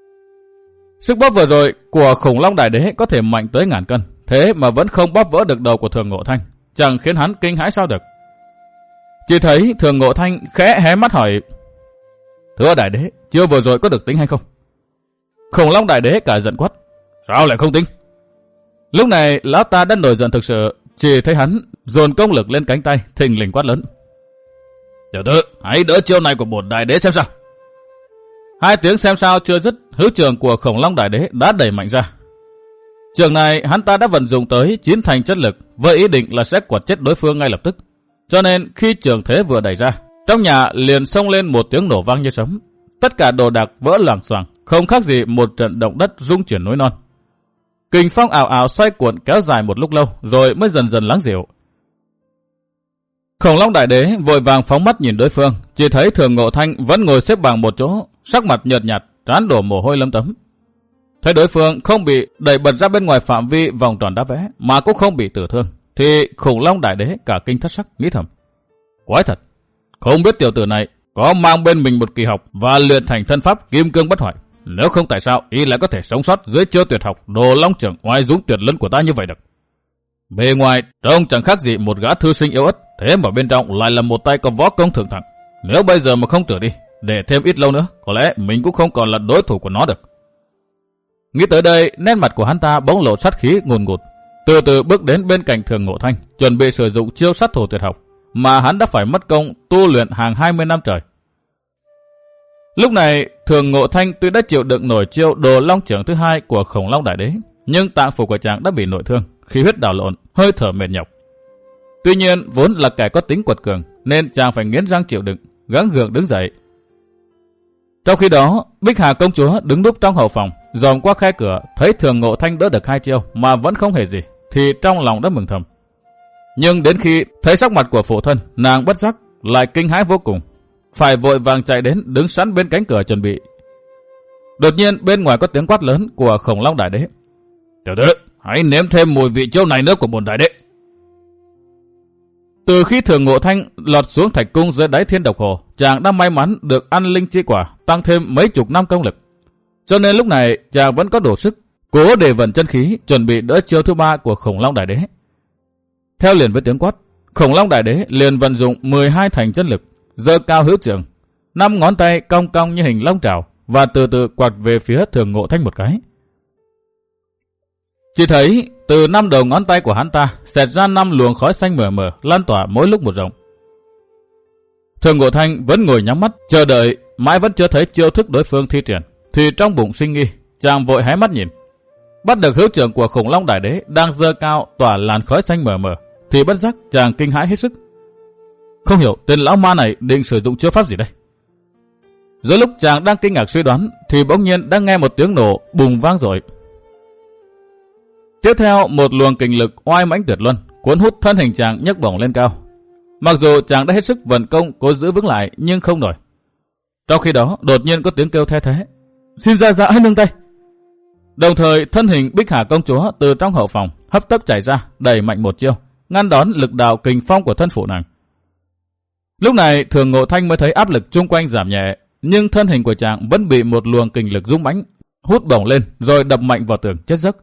Sức bóp vừa rồi của Khủng Long Đại Đế có thể mạnh tới ngàn cân, thế mà vẫn không bóp vỡ được đầu của Thường Ngộ Thanh, chẳng khiến hắn kinh hãi sao được. Chỉ thấy Thường Ngộ Thanh khẽ hé mắt hỏi: Thưa đại đế, chiêu vừa rồi có được tính hay không? Khủng Long Đại Đế cả giận quát: Sao lại không tính? Lúc này lão ta đã nổi giận thực sự, chỉ thấy hắn dồn công lực lên cánh tay, thình lình quát lớn: Tiểu tử, hãy đỡ chiêu này của bổn đại đế xem sao. Hai tiếng xem sao chưa dứt, hữu trường của Khủng Long Đại Đế đã đẩy mạnh ra. Trường này hắn ta đã vận dụng tới 9 thành chất lực, với ý định là sẽ quật chết đối phương ngay lập tức. Cho nên khi trường thế vừa đẩy ra, trong nhà liền xông lên một tiếng nổ vang như sấm. Tất cả đồ đạc vỡ loảng xoảng, không khác gì một trận động đất rung chuyển núi non. Kình phong ảo ảo xoay cuộn kéo dài một lúc lâu, rồi mới dần dần lắng dịu. Khủng Long Đại Đế vội vàng phóng mắt nhìn đối phương, chỉ thấy Thường Ngộ Thanh vẫn ngồi xếp bằng một chỗ, sắc mặt nhợt nhạt, trán đổ mồ hôi lấm tấm. Thấy đối phương không bị đẩy bật ra bên ngoài phạm vi vòng tròn đá vẽ, mà cũng không bị tử thương, thì Khủng Long Đại Đế cả kinh thất sắc, nghĩ thầm: Quái thật, không biết tiểu tử này có mang bên mình một kỳ học và luyện thành thân pháp kim cương bất hoại. Nếu không tại sao y lại có thể sống sót dưới chiêu tuyệt học Đồ Long Trưởng oai dũng tuyệt luân của ta như vậy được. Bề ngoài trông chẳng khác gì một gã thư sinh yếu ớt, thế mà bên trong lại là một tay có võ công thượng thặng. Nếu bây giờ mà không trở đi, để thêm ít lâu nữa, có lẽ mình cũng không còn là đối thủ của nó được. Nghĩ tới đây, nét mặt của hắn ta bỗng lộ sát khí ngùn ngụt, từ từ bước đến bên cạnh Thường Ngộ Thanh, chuẩn bị sử dụng chiêu sát thủ tuyệt học mà hắn đã phải mất công tu luyện hàng 20 năm trời. Lúc này, Thường Ngộ Thanh tuy đã chịu đựng nổi chiêu Đồ Long Chưởng thứ hai của Khủng Long Đại Đế, nhưng tạng phủ của chàng đã bị nội thương, khí huyết đảo lộn, hơi thở mệt nhọc. Tuy nhiên, vốn là kẻ có tính quật cường, nên chàng phải nghiến răng chịu đựng, gắng gượng đứng dậy. Trong khi đó, Bích Hà công chúa đứng núp trong hậu phòng, dòm qua khe cửa, thấy Thường Ngộ Thanh đỡ được 2 chiêu mà vẫn không hề gì, thì trong lòng đã mừng thầm. Nhưng đến khi thấy sắc mặt của phụ thân, nàng bất giác lại kinh hãi vô cùng, phải vội vàng chạy đến đứng sẵn bên cánh cửa chuẩn bị. Đột nhiên bên ngoài có tiếng quát lớn của Khủng Long Đại Đế. Tiểu tử, hãy nếm thêm mùi vị chiêu này nữa của bổn đại đế. Từ khi Thường Ngộ Thanh lọt xuống thạch cung dưới đáy Thiên Độc Hồ, chàng đã may mắn được ăn linh chi quả, tăng thêm mấy chục năm công lực. Cho nên lúc này chàng vẫn có đủ sức, cố để vận chân khí, chuẩn bị đỡ chiêu thứ 3 của Khủng Long Đại Đế. Theo liền với tiếng quát, Khủng Long Đại Đế liền vận dụng 12 thành chân lực, giơ cao hữu trưởng, 5 ngón tay cong cong như hình long trảo và từ từ quạt về phía Thường Ngộ Thanh một cái. Chỉ thấy từ 5 đầu ngón tay của hắn ta xẹt ra 5 luồng khói xanh mờ mờ lan tỏa mỗi lúc một rộng. Thường Ngộ Thanh vẫn ngồi nhắm mắt chờ đợi, mãi vẫn chưa thấy chiêu thức đối phương thi triển, thì trong bụng sinh nghi, chàng vội hé mắt nhìn, bắt được hữu trưởng của Khủng Long Đại Đế đang giơ cao tỏa làn khói xanh mờ mờ, thì bất giác chàng kinh hãi hết sức. Không hiểu tên lão ma này định sử dụng chiêu pháp gì đây. Giữa lúc chàng đang kinh ngạc suy đoán, thì bỗng nhiên đã nghe một tiếng nổ bùng vang rồi. Tiếp theo một luồng kình lực oai mãnh tuyệt luân cuốn hút thân hình chàng nhấc bổng lên cao. Mặc dù chàng đã hết sức vận công cố giữ vững lại nhưng không nổi. Trong khi đó đột nhiên có tiếng kêu the thế. Xin ra hãy nương tay. Đồng thời thân hình Bích Hà công chúa từ trong hậu phòng hấp tấp chạy ra, đẩy mạnh một chiêu, ngăn đón lực đạo kình phong của thân phụ nàng. Lúc này Thường Ngộ Thanh mới thấy áp lực chung quanh giảm nhẹ, nhưng thân hình của chàng vẫn bị một luồng kình lực dũng mãnh hút bổng lên rồi đập mạnh vào tường chết giấc.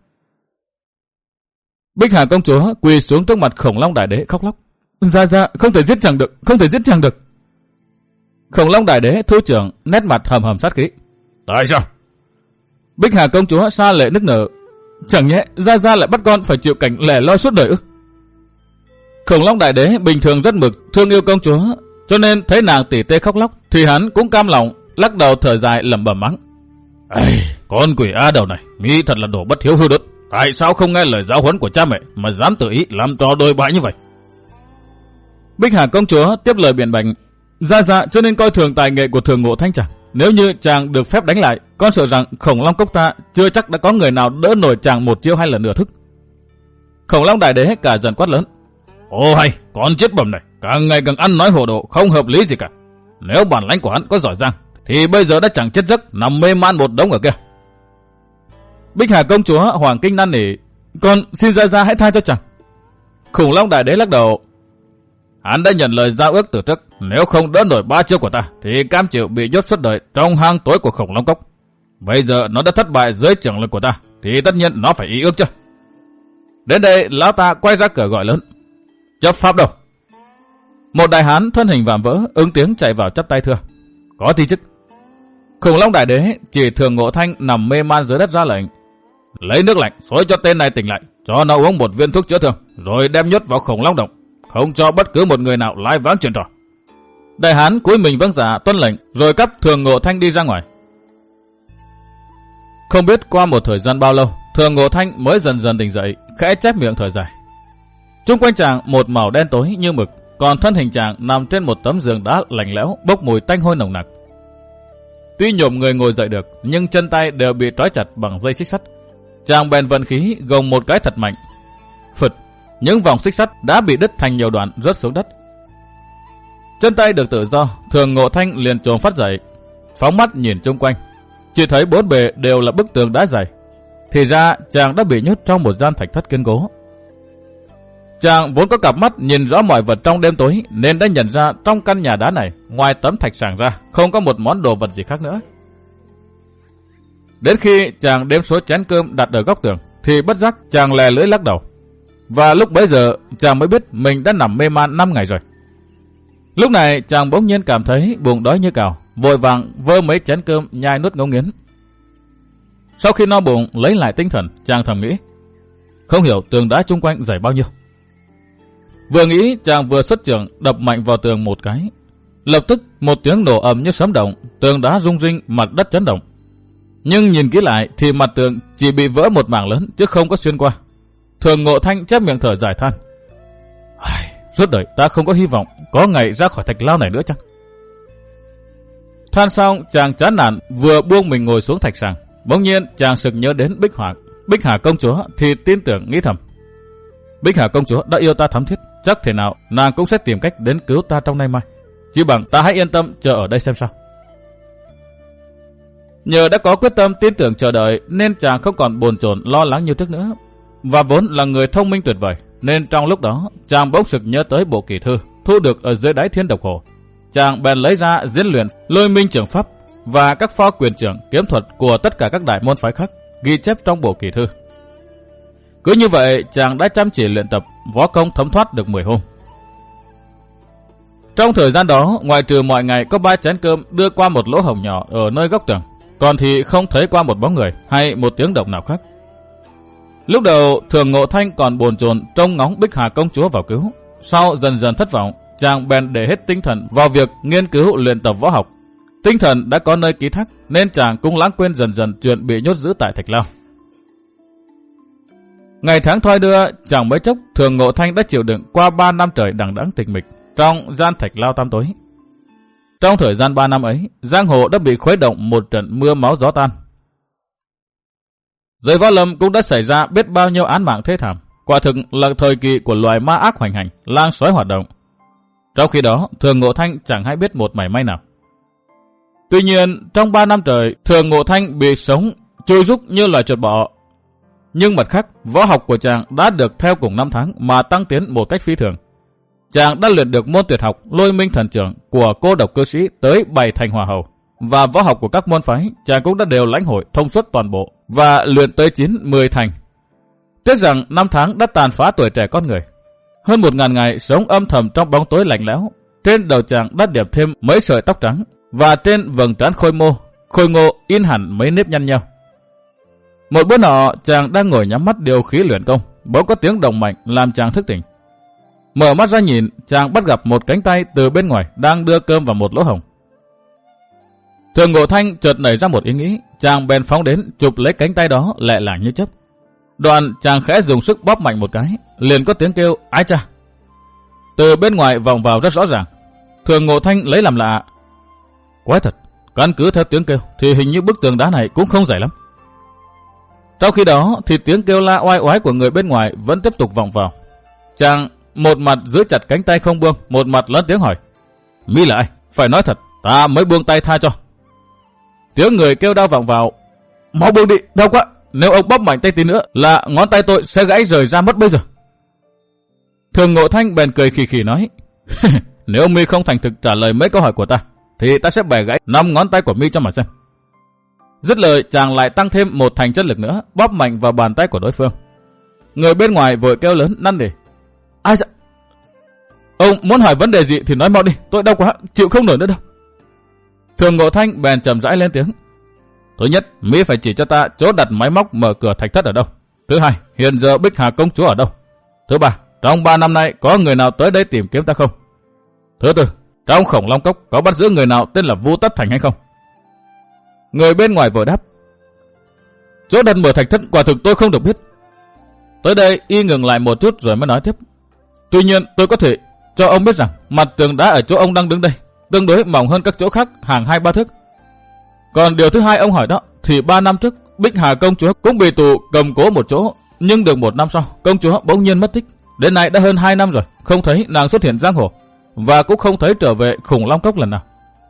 Bích Hà công chúa quỳ xuống trước mặt Khủng Long Đại Đế khóc lóc. Ra, không thể giết chàng được. Khủng Long Đại Đế thu trưởng, nét mặt hầm hầm sát khí. Tại sao? Bích Hà công chúa sa lệ nức nở. Chẳng nhẽ ra lại bắt con phải chịu cảnh lẻ loi suốt đời ư? Khủng Long Đại Đế bình thường rất mực thương yêu công chúa, cho nên thấy nàng tỉ tê khóc lóc thì hắn cũng cam lòng, lắc đầu thở dài lẩm bẩm mắng. Con quỷ A đầu này, nghĩ thật là đồ bất hiếu hư đốt. Tại sao không nghe lời giáo huấn của cha mẹ mà dám tự ý làm trò đồi bại như vậy? Bích Hà công chúa tiếp lời biện bạch. Ra cho nên coi thường tài nghệ của Thường Ngộ Thanh chàng. Nếu như chàng được phép đánh lại, con sợ rằng Khủng Long cốc ta chưa chắc đã có người nào đỡ nổi chàng một chiêu hay là nửa thức. Khủng Long Đại Đế cả dần quát lớn. Ô hay, con chết bẩm này, càng ngày càng ăn nói hồ đồ, không hợp lý gì cả. Nếu bản lãnh của hắn có giỏi giang, thì bây giờ đã chẳng chết giấc, nằm mê man một đống ở kia. Bích Hà công chúa hoàng kinh năn nỉ. Con xin ra hãy tha cho chàng. Khủng Long Đại Đế lắc đầu. Hắn đã nhận lời giao ước từ trước, nếu không đỡ nổi 3 chiêu của ta thì cam chịu bị nhốt suốt đời trong hang tối của Khủng Long cốc. Bây giờ nó đã thất bại dưới trưởng lực của ta thì tất nhiên nó phải ý ước chứ. Đến đây lão ta quay ra cửa gọi lớn. Chấp pháp đâu? Một đại hán thân hình vạm vỡ ứng tiếng chạy vào chắp tay thưa. Có thi chức. Khủng Long Đại Đế chỉ Thường Ngộ Thanh nằm mê man dưới đất ra lệnh. Lấy nước lạnh xối cho tên này tỉnh lại, cho nó uống một viên thuốc chữa thương, rồi đem nhốt vào Khủng Long động, không cho bất cứ một người nào lai vãng chuyện trò. Đại hán cúi mình vâng dạ tuân lệnh, rồi cắp Thường Ngộ Thanh đi ra ngoài. Không biết qua một thời gian bao lâu, Thường Ngộ Thanh mới dần dần tỉnh dậy, khẽ chép miệng thở dài. Chung quanh chàng một màu đen tối như mực, còn thân hình chàng nằm trên một tấm giường đá lạnh lẽo, bốc mùi tanh hôi nồng nặc. Tuy nhổm người ngồi dậy được, nhưng chân tay đều bị trói chặt bằng dây xích sắt. Chàng bèn vận khí gồng một cái thật mạnh. Phật, những vòng xích sắt đã bị đứt thành nhiều đoạn rớt xuống đất. Chân tay được tự do, Thường Ngộ Thanh liền trồm phát dậy, phóng mắt nhìn chung quanh, chỉ thấy bốn bề đều là bức tường đá dày. Thì ra chàng đã bị nhốt trong một gian thạch thất kiên cố. Chàng vốn có cặp mắt nhìn rõ mọi vật trong đêm tối, nên đã nhận ra trong căn nhà đá này, ngoài tấm thạch sàng ra, không có một món đồ vật gì khác nữa. Đến khi chàng đếm số chén cơm đặt ở góc tường, thì bất giác chàng lè lưỡi lắc đầu. Và lúc bấy giờ chàng mới biết mình đã nằm mê man 5 ngày rồi. Lúc này chàng bỗng nhiên cảm thấy bụng đói như cào, vội vàng vơ mấy chén cơm nhai nuốt ngấu nghiến. Sau khi no bụng lấy lại tinh thần, chàng thầm nghĩ. không hiểu tường đá chung quanh dày bao nhiêu. Vừa nghĩ, chàng vừa xuất chưởng đập mạnh vào tường một cái. Lập tức một tiếng nổ ầm như sấm động, tường đá rung rinh, mặt đất chấn động. Nhưng nhìn kỹ lại thì mặt tường chỉ bị vỡ một mảng lớn chứ không có xuyên qua. Thường Ngộ Thanh chép miệng thở dài than. Suốt đời ta không có hy vọng có ngày ra khỏi thạch lao này nữa chăng? Than xong, chàng chán nản vừa buông mình ngồi xuống thạch sàng. Bỗng nhiên chàng sực nhớ đến Bích Hà công chúa thì tin tưởng nghĩ thầm. Bích Hà công chúa đã yêu ta thắm thiết, chắc thể nào nàng cũng sẽ tìm cách đến cứu ta trong nay mai. Chỉ bằng ta hãy yên tâm chờ ở đây xem sao. Nhờ đã có quyết tâm tin tưởng chờ đợi nên chàng không còn bồn chồn lo lắng như trước nữa. Và vốn là người thông minh tuyệt vời nên trong lúc đó chàng bỗng sực nhớ tới bộ kỳ thư thu được ở dưới đáy Thiên Độc Hồ. Chàng bèn lấy ra diễn luyện Lôi Minh Trưởng Pháp và các pho quyền trưởng kiếm thuật của tất cả các đại môn phái khác ghi chép trong bộ kỳ thư. Cứ như vậy chàng đã chăm chỉ luyện tập, võ công thấm thoát được 10 hôm. Trong thời gian đó, ngoại trừ mọi ngày có 3 chén cơm đưa qua một lỗ hổng nhỏ ở nơi góc tường, còn thì không thấy qua một bóng người hay một tiếng động nào khác. Lúc đầu Thường Ngộ Thanh còn bồn chồn trông ngóng Bích Hà công chúa vào cứu. Sau dần dần thất vọng, chàng bèn để hết tinh thần vào việc nghiên cứu luyện tập võ học. Tinh thần đã có nơi ký thác nên chàng cũng lãng quên dần dần chuyện bị nhốt giữ tại thạch lao. Ngày tháng thoi đưa, chẳng mấy chốc Thường Ngộ Thanh đã chịu đựng qua 3 năm trời đằng đẵng tịch mịch trong gian thạch lao tăm tối. Trong thời gian 3 năm ấy, giang hồ đã bị khuấy động một trận mưa máu gió tan. Giới võ lâm cũng đã xảy ra biết bao nhiêu án mạng thê thảm. Quả thực là thời kỳ của loài ma ác hoành hành, lang sói hoạt động. Trong khi đó, Thường Ngộ Thanh chẳng hay biết một mảy may nào. Tuy nhiên, trong 3 năm trời, Thường Ngộ Thanh bị sống chui rúc như loài chuột bọ. Nhưng mặt khác, võ học của chàng đã được theo cùng 5 tháng mà tăng tiến một cách phi thường. Chàng đã luyện được môn tuyệt học Lôi Minh Thần Trưởng của cô độc cư sĩ tới 7 thành hòa hầu. Và võ học của các môn phái, chàng cũng đã đều lãnh hội thông suốt toàn bộ và luyện tới 9-10 thành. Tiếc rằng 5 tháng đã tàn phá tuổi trẻ con người. Hơn 1000 ngày sống âm thầm trong bóng tối lạnh lẽo. Trên đầu chàng đã điểm thêm mấy sợi tóc trắng và trên vầng trán khôi ngô in hẳn mấy nếp nhăn nhau. Một bữa nọ, chàng đang ngồi nhắm mắt điều khí luyện công, bỗng có tiếng động mạnh làm chàng thức tỉnh. Mở mắt ra nhìn, chàng bắt gặp một cánh tay từ bên ngoài đang đưa cơm vào một lỗ hổng. Thường Ngộ Thanh chợt nảy ra một ý nghĩ, chàng bèn phóng đến chụp lấy cánh tay đó lẹ làng như chớp. Đoạn chàng khẽ dùng sức bóp mạnh một cái, liền có tiếng kêu ái cha. Từ bên ngoài vọng vào rất rõ ràng. Thường Ngộ Thanh lấy làm lạ. Quái thật, căn cứ theo tiếng kêu thì hình như bức tường đá này cũng không dày lắm. Trong khi đó thì tiếng kêu la oai oái của người bên ngoài vẫn tiếp tục vọng vào. Chàng một mặt giữ chặt cánh tay không buông, một mặt lớn tiếng hỏi. Mi là ai? Phải nói thật, ta mới buông tay tha cho. Tiếng người kêu đau vọng vào. Mau buông đi, đau quá. Nếu ông bóp mạnh tay tí nữa là ngón tay tôi sẽ gãy rời ra mất bây giờ. Thường Ngộ Thanh bèn cười khì khì nói. Nếu Mi không thành thực trả lời mấy câu hỏi của ta thì ta sẽ bẻ gãy 5 ngón tay của Mi cho mà xem. Dứt lời chàng lại tăng thêm một thành chất lực nữa, bóp mạnh vào bàn tay của đối phương. Người bên ngoài vội kêu lớn năn nỉ. Ai dạ? Ông muốn hỏi vấn đề gì thì nói mau đi, tôi đau quá, chịu không nổi nữa đâu. Thường Ngộ Thanh bèn chậm rãi lên tiếng. Thứ nhất, Mi phải chỉ cho ta chỗ đặt máy móc mở cửa thạch thất ở đâu. Thứ hai, hiện giờ Bích Hà công chúa ở đâu. Thứ ba, trong 3 năm nay có người nào tới đây tìm kiếm ta không. Thứ tư, trong Khổng Long Cốc có bắt giữ người nào tên là Vu Tất Thành hay không. Người bên ngoài vội đáp. Chỗ đặt mở thạch thất quả thực tôi không được biết. Tới đây y ngừng lại một chút rồi mới nói tiếp. Tuy nhiên tôi có thể cho ông biết rằng mặt tường đá ở chỗ ông đang đứng đây tương đối mỏng hơn các chỗ khác hàng 2-3 thước. Còn điều thứ hai ông hỏi đó thì 3 năm trước Bích Hà công chúa cũng bị tù cầm cố một chỗ, nhưng được 1 năm sau công chúa bỗng nhiên mất tích. Đến nay đã hơn 2 năm rồi, không thấy nàng xuất hiện giang hồ và cũng không thấy trở về Khủng Long Cốc lần nào.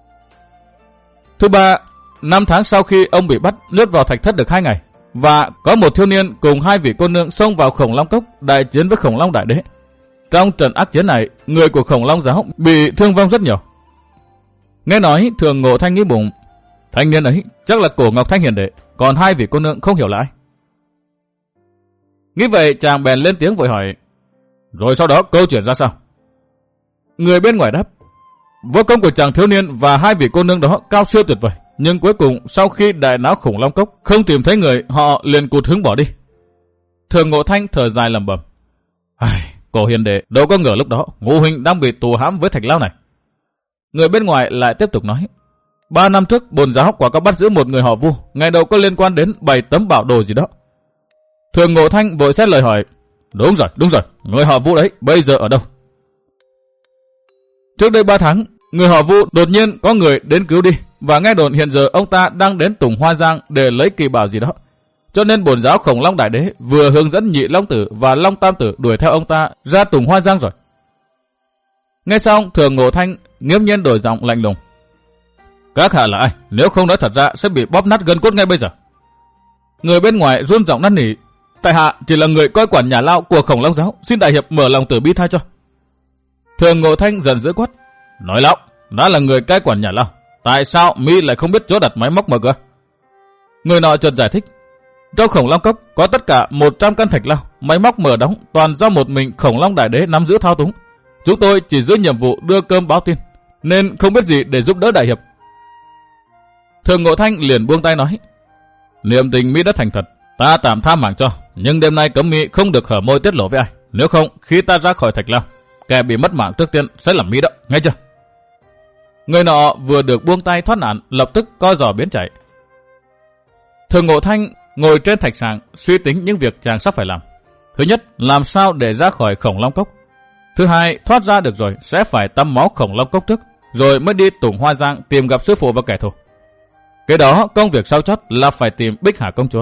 Thứ ba, 5 tháng sau khi ông bị bắt nhốt vào thạch thất được 2 ngày và có một thiếu niên cùng 2 vị cô nương xông vào Khủng Long Cốc đại chiến với Khủng Long Đại Đế. Trong trận ác chiến này, người của Khủng Long giáo bị thương vong rất nhiều. Nghe nói Thường Ngộ Thanh nghĩ bụng, thanh niên ấy chắc là Cổ Ngọc Thanh Hiền Đệ, còn 2 vị cô nương không hiểu là ai. Nghĩ vậy chàng bèn lên tiếng vội hỏi. Rồi sau đó câu chuyện ra sao? Người bên ngoài đáp. Võ công của chàng thiếu niên và 2 vị cô nương đó cao siêu tuyệt vời, nhưng cuối cùng sau khi đại náo Khủng Long Cốc không tìm thấy người, họ liền cụt hứng bỏ đi. Thường Ngộ Thanh thở dài lẩm bẩm. Cổ hiền đệ đâu có ngờ lúc đó Ngũ huynh đang bị tù hãm với Thạch Lao này. Người bên ngoài lại tiếp tục nói. 3 năm trước bồn giáo quả có bắt giữ một người họ Vu, ngày đầu có liên quan đến 7 tấm bảo đồ gì đó. Thường Ngộ Thanh vội xét lời hỏi. Đúng rồi, người họ Vu đấy bây giờ ở đâu? Trước đây 3 tháng, người họ Vu đột nhiên có người đến cứu đi, và nghe đồn hiện giờ ông ta đang đến Tùng Hoa Giang để lấy kỳ bảo gì đó. Cho nên bổn giáo Khổng Long Đại Đế vừa hướng dẫn Nhị Long Tử và Long Tam Tử đuổi theo ông ta ra Tùng Hoa Giang rồi. Nghe xong, Thường Ngộ Thanh nghiêm nhiên đổi giọng lạnh lùng. Các hạ là ai? Nếu không nói thật ra sẽ bị bóp nát gân cốt ngay bây giờ. Người bên ngoài run giọng năn nỉ. Tại hạ chỉ là người coi quản nhà lao của Khổng Long giáo, xin đại hiệp mở lòng từ bi tha cho. Thường Ngộ Thanh giận dữ quát. Nói láo, đã là người cai quản nhà lao, tại sao mi lại không biết chỗ đặt máy móc mở cửa? Người nọ chợt giải thích. Trong Khổng Long Cốc có tất cả 100 căn thạch lao, máy móc mở đóng toàn do một mình Khổng Long Đại Đế nắm giữ thao túng. Chúng tôi chỉ giữ nhiệm vụ đưa cơm báo tin, nên không biết gì để giúp đỡ đại hiệp. Thường Ngộ Thanh liền buông tay nói. Niệm tình mi đã thành thật, ta tạm tha mạng cho, nhưng đêm nay cấm mi không được hở môi tiết lộ với ai. Nếu không, khi ta ra khỏi thạch lao, kẻ bị mất mạng trước tiên sẽ là mi đó, nghe chưa? Người nọ vừa được buông tay thoát nạn, lập tức co giò biến chạy. Thường Ngộ Thanh ngồi trên thạch sàng suy tính những việc chàng sắp phải làm. Thứ nhất, làm sao để ra khỏi Khổng Long Cốc. Thứ hai, thoát ra được rồi sẽ phải tắm máu Khổng Long Cốc trước, rồi mới đi Tùng Hoa Giang tìm gặp sư phụ và kẻ thù. Cái đó công việc sau chót là phải tìm Bích Hà công chúa.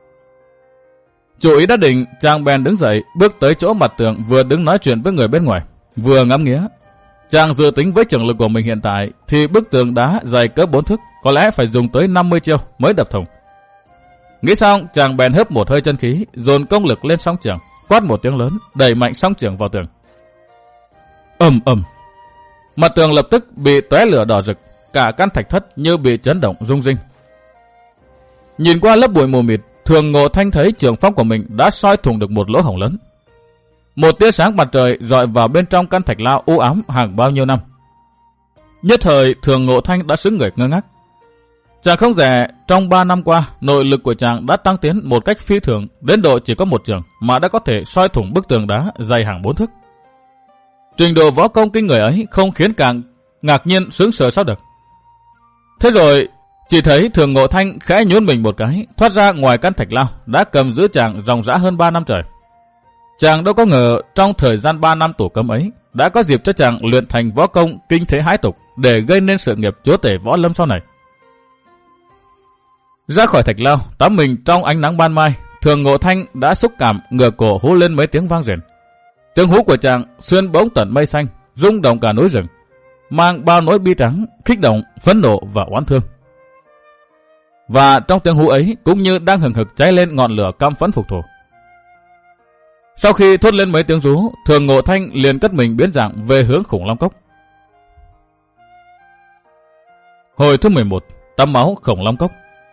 Chủ ý đã định, chàng bèn đứng dậy bước tới chỗ mặt tường, vừa đứng nói chuyện với người bên ngoài, vừa ngắm nghía. Chàng dự tính với trường lực của mình hiện tại thì bức tường đá dày cỡ 4 thước có lẽ phải dùng tới 50 chiêu mới đập thủng. Nghĩ xong, chàng bèn hớp một hơi chân khí, dồn công lực lên song trường, quát một tiếng lớn, đẩy mạnh song trường vào tường. Ầm ầm, mặt tường lập tức bị tóe lửa đỏ rực, cả căn thạch thất như bị chấn động rung rinh. Nhìn qua lớp bụi mù mịt, Thường Ngộ Thanh thấy trường phong của mình đã soi thủng được một lỗ hổng lớn. Một tia sáng mặt trời rọi vào bên trong căn thạch lao u ám hàng bao nhiêu năm. Nhất thời, Thường Ngộ Thanh đã sững người ngơ ngác. Chàng không dè, trong 3 năm qua, nội lực của chàng đã tăng tiến một cách phi thường, đến độ chỉ có một trường mà đã có thể soi thủng bức tường đá dày hàng 4 thước. Trình độ võ công kinh người ấy không khiến càng ngạc nhiên sướng sờ sao được. Thế rồi, chỉ thấy Thường Ngộ Thanh khẽ nhún mình một cái, thoát ra ngoài căn thạch lao, đã cầm giữ chàng ròng rã hơn 3 năm trời. Chàng đâu có ngờ trong thời gian 3 năm tù cấm ấy, đã có dịp cho chàng luyện thành võ công kinh thế hãi tục để gây nên sự nghiệp chúa tể võ lâm sau này. Ra khỏi thạch lao, tắm mình trong ánh nắng ban mai, Thường Ngộ Thanh đã xúc cảm ngửa cổ hú lên mấy tiếng vang rền. Tiếng hú của chàng xuyên bóng tận mây xanh, rung động cả núi rừng, mang bao nỗi bi trắng, kích động, phẫn nộ và oán thương. Và trong tiếng hú ấy cũng như đang hừng hực cháy lên ngọn lửa căm phẫn phục thù. Sau khi thốt lên mấy tiếng rú, Thường Ngộ Thanh liền cất mình biến dạng về hướng Khổng Long Cốc. Hồi thứ 11, tắm máu Khổng Long Cốc.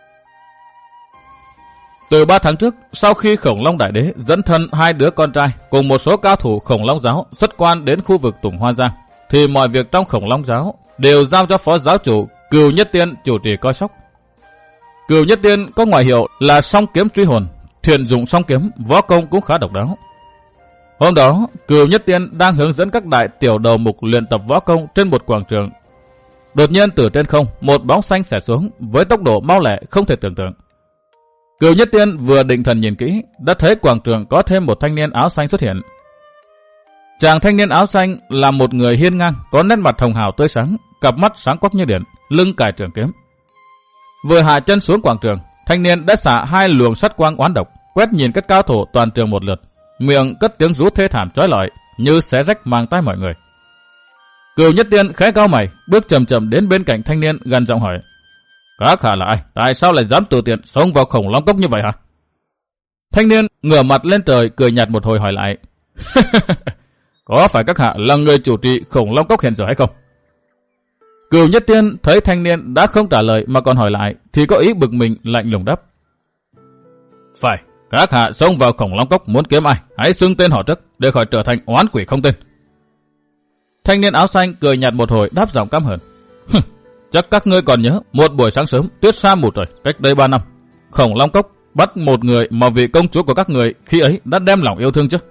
Từ 3 tháng trước, sau khi Khổng Long Đại Đế dẫn thân 2 đứa con trai cùng một số cao thủ Khổng Long giáo xuất quan đến khu vực Tùng Hoa Giang, thì mọi việc trong Khổng Long giáo đều giao cho phó giáo chủ Cừu Nhất Tiên chủ trì coi sóc. Cừu Nhất Tiên có ngoại hiệu là song kiếm truy hồn, thiện dụng song kiếm, võ công cũng khá độc đáo. Hôm đó, Cừu Nhất Tiên đang hướng dẫn các đại tiểu đầu mục luyện tập võ công trên một quảng trường. Đột nhiên từ trên không, một bóng xanh xẻ xuống với tốc độ mau lẹ không thể tưởng tượng. Cừu Nhất Tiên vừa định thần nhìn kỹ, đã thấy quảng trường có thêm một thanh niên áo xanh xuất hiện. Chàng thanh niên áo xanh là một người hiên ngang, có nét mặt hồng hào tươi sáng, cặp mắt sáng quắc như điện, lưng cài trường kiếm. Vừa hạ chân xuống quảng trường, thanh niên đã xả 2 luồng sắt quang oán độc, quét nhìn các cao thủ toàn trường một lượt, miệng cất tiếng rú thê thảm chói lọi, như xé rách màng tai mọi người. Cừu Nhất Tiên khẽ cau mày, bước chậm chậm đến bên cạnh thanh niên, gần giọng hỏi: "Các hạ là ai? Tại sao lại dám tự tiện xông vào Khổng Long Cốc như vậy hả?" Thanh niên ngửa mặt lên trời cười nhạt một hồi hỏi lại: "Có phải các hạ là người chủ trì Khổng Long Cốc hiện giờ hay không?" Cừu Nhất Tiên thấy thanh niên đã không trả lời mà còn hỏi lại, thì có ý bực mình, lạnh lùng đáp: "Phải, các hạ xông vào Khổng Long Cốc muốn kiếm ai? Hãy xưng tên họ trước để khỏi trở thành oán quỷ không tên." Thanh niên áo xanh cười nhạt một hồi, đáp giọng căm hờn: "Chắc các ngươi còn nhớ một buổi sáng sớm tuyết sa mù trời cách đây 3 năm, Khổng Long Cốc bắt một người mà vị công chúa của các người khi ấy đã đem lòng yêu thương chứ?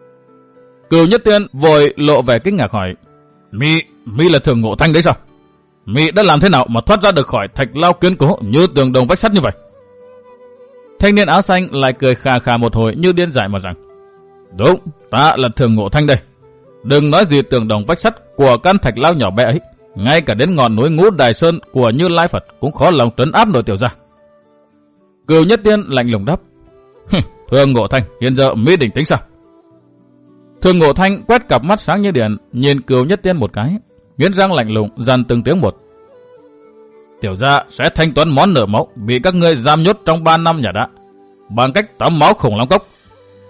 Cửu Nhất Tiên vội lộ vẻ kinh ngạc hỏi, Mi là Thường Ngộ Thanh đấy sao? Mi đã làm thế nào mà thoát ra được khỏi thạch lao kiên cố như tường đồng vách sắt như vậy? Thanh niên áo xanh lại cười khà khà một hồi như điên dại mà rằng, đúng, ta là Thường Ngộ Thanh đây. Đừng nói gì tường đồng vách sắt của căn thạch lao nhỏ bé ấy, ngay cả đến ngọn núi Ngũ Đài Sơn của Như Lai Phật cũng khó lòng trấn áp nổi tiểu gia. Cửu Nhất Tiên lạnh lùng đáp, Thường Ngộ Thanh, hiện giờ Mi định tính sao? Thường Ngộ Thanh quét cặp mắt sáng như điện, nhìn Cửu Nhất Tiên một cái, nghiến răng lạnh lùng dằn từng tiếng một. Tiểu gia sẽ thanh toán món nợ máu bị các ngươi giam nhốt trong 3 năm nhà đã, bằng cách tắm máu khủng long cốc.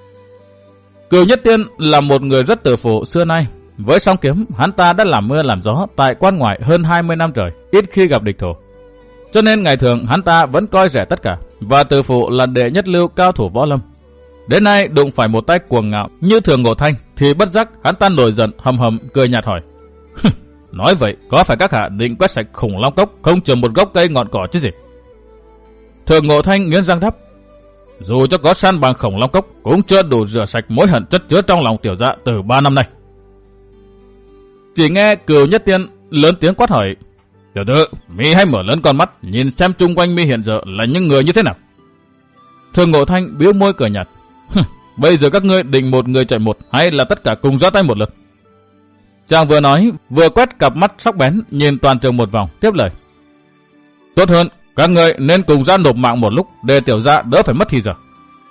Cửu Nhất Tiên là một người rất tự phụ xưa nay. Với song kiếm, hắn ta đã làm mưa làm gió tại quan ngoại hơn 20 năm trời, ít khi gặp địch thủ. Cho nên ngày thường hắn ta vẫn coi rẻ tất cả, và tự phụ là đệ nhất lưu cao thủ võ lâm. Đến nay đụng phải một tay cuồng ngạo như Thường Ngộ Thanh thì bất giác hắn ta nổi giận hầm hầm cười nhạt hỏi, nói vậy có phải các hạ định quét sạch khủng long cốc không chừa một gốc cây ngọn cỏ chứ gì? Thường Ngộ Thanh nghiến răng đáp, dù cho có san bằng khủng long cốc cũng chưa đủ rửa sạch mối hận chất chứa trong lòng tiểu gia từ 3 năm nay. Chỉ nghe Cửu Nhất Tiên lớn tiếng quát hỏi, tiểu tử, Mi hãy mở lớn con mắt nhìn xem chung quanh Mi hiện giờ là những người như thế nào. Thường Ngộ Thanh biếu môi cười nhạt, bây giờ các ngươi định một người chạy một hay là tất cả cùng ra tay một lượt? Chàng vừa nói vừa quét cặp mắt sắc bén nhìn toàn trường một vòng, tiếp lời, tốt hơn các ngươi nên cùng ra nộp mạng một lúc để tiểu gia đỡ phải mất thì giờ.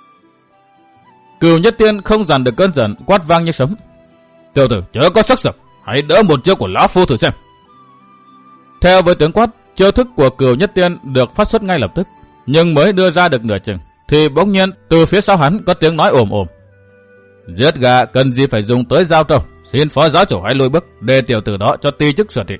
Cửu Nhất Tiên không dằn được cơn giận, quát vang như sấm, tiểu tử chớ có sắc sập, hãy đỡ một chiêu của lão phu thử xem. Theo với tiếng quát, chiêu thức của Cửu Nhất Tiên được phát xuất ngay lập tức, nhưng mới đưa ra được nửa chừng thì bỗng nhiên từ phía sau hắn có tiếng nói ồm ồm, giết gà cần gì phải dùng tới dao trâu, xin phó giáo chủ hãy lùi bước để tiểu tử đó cho ti chức sửa trị.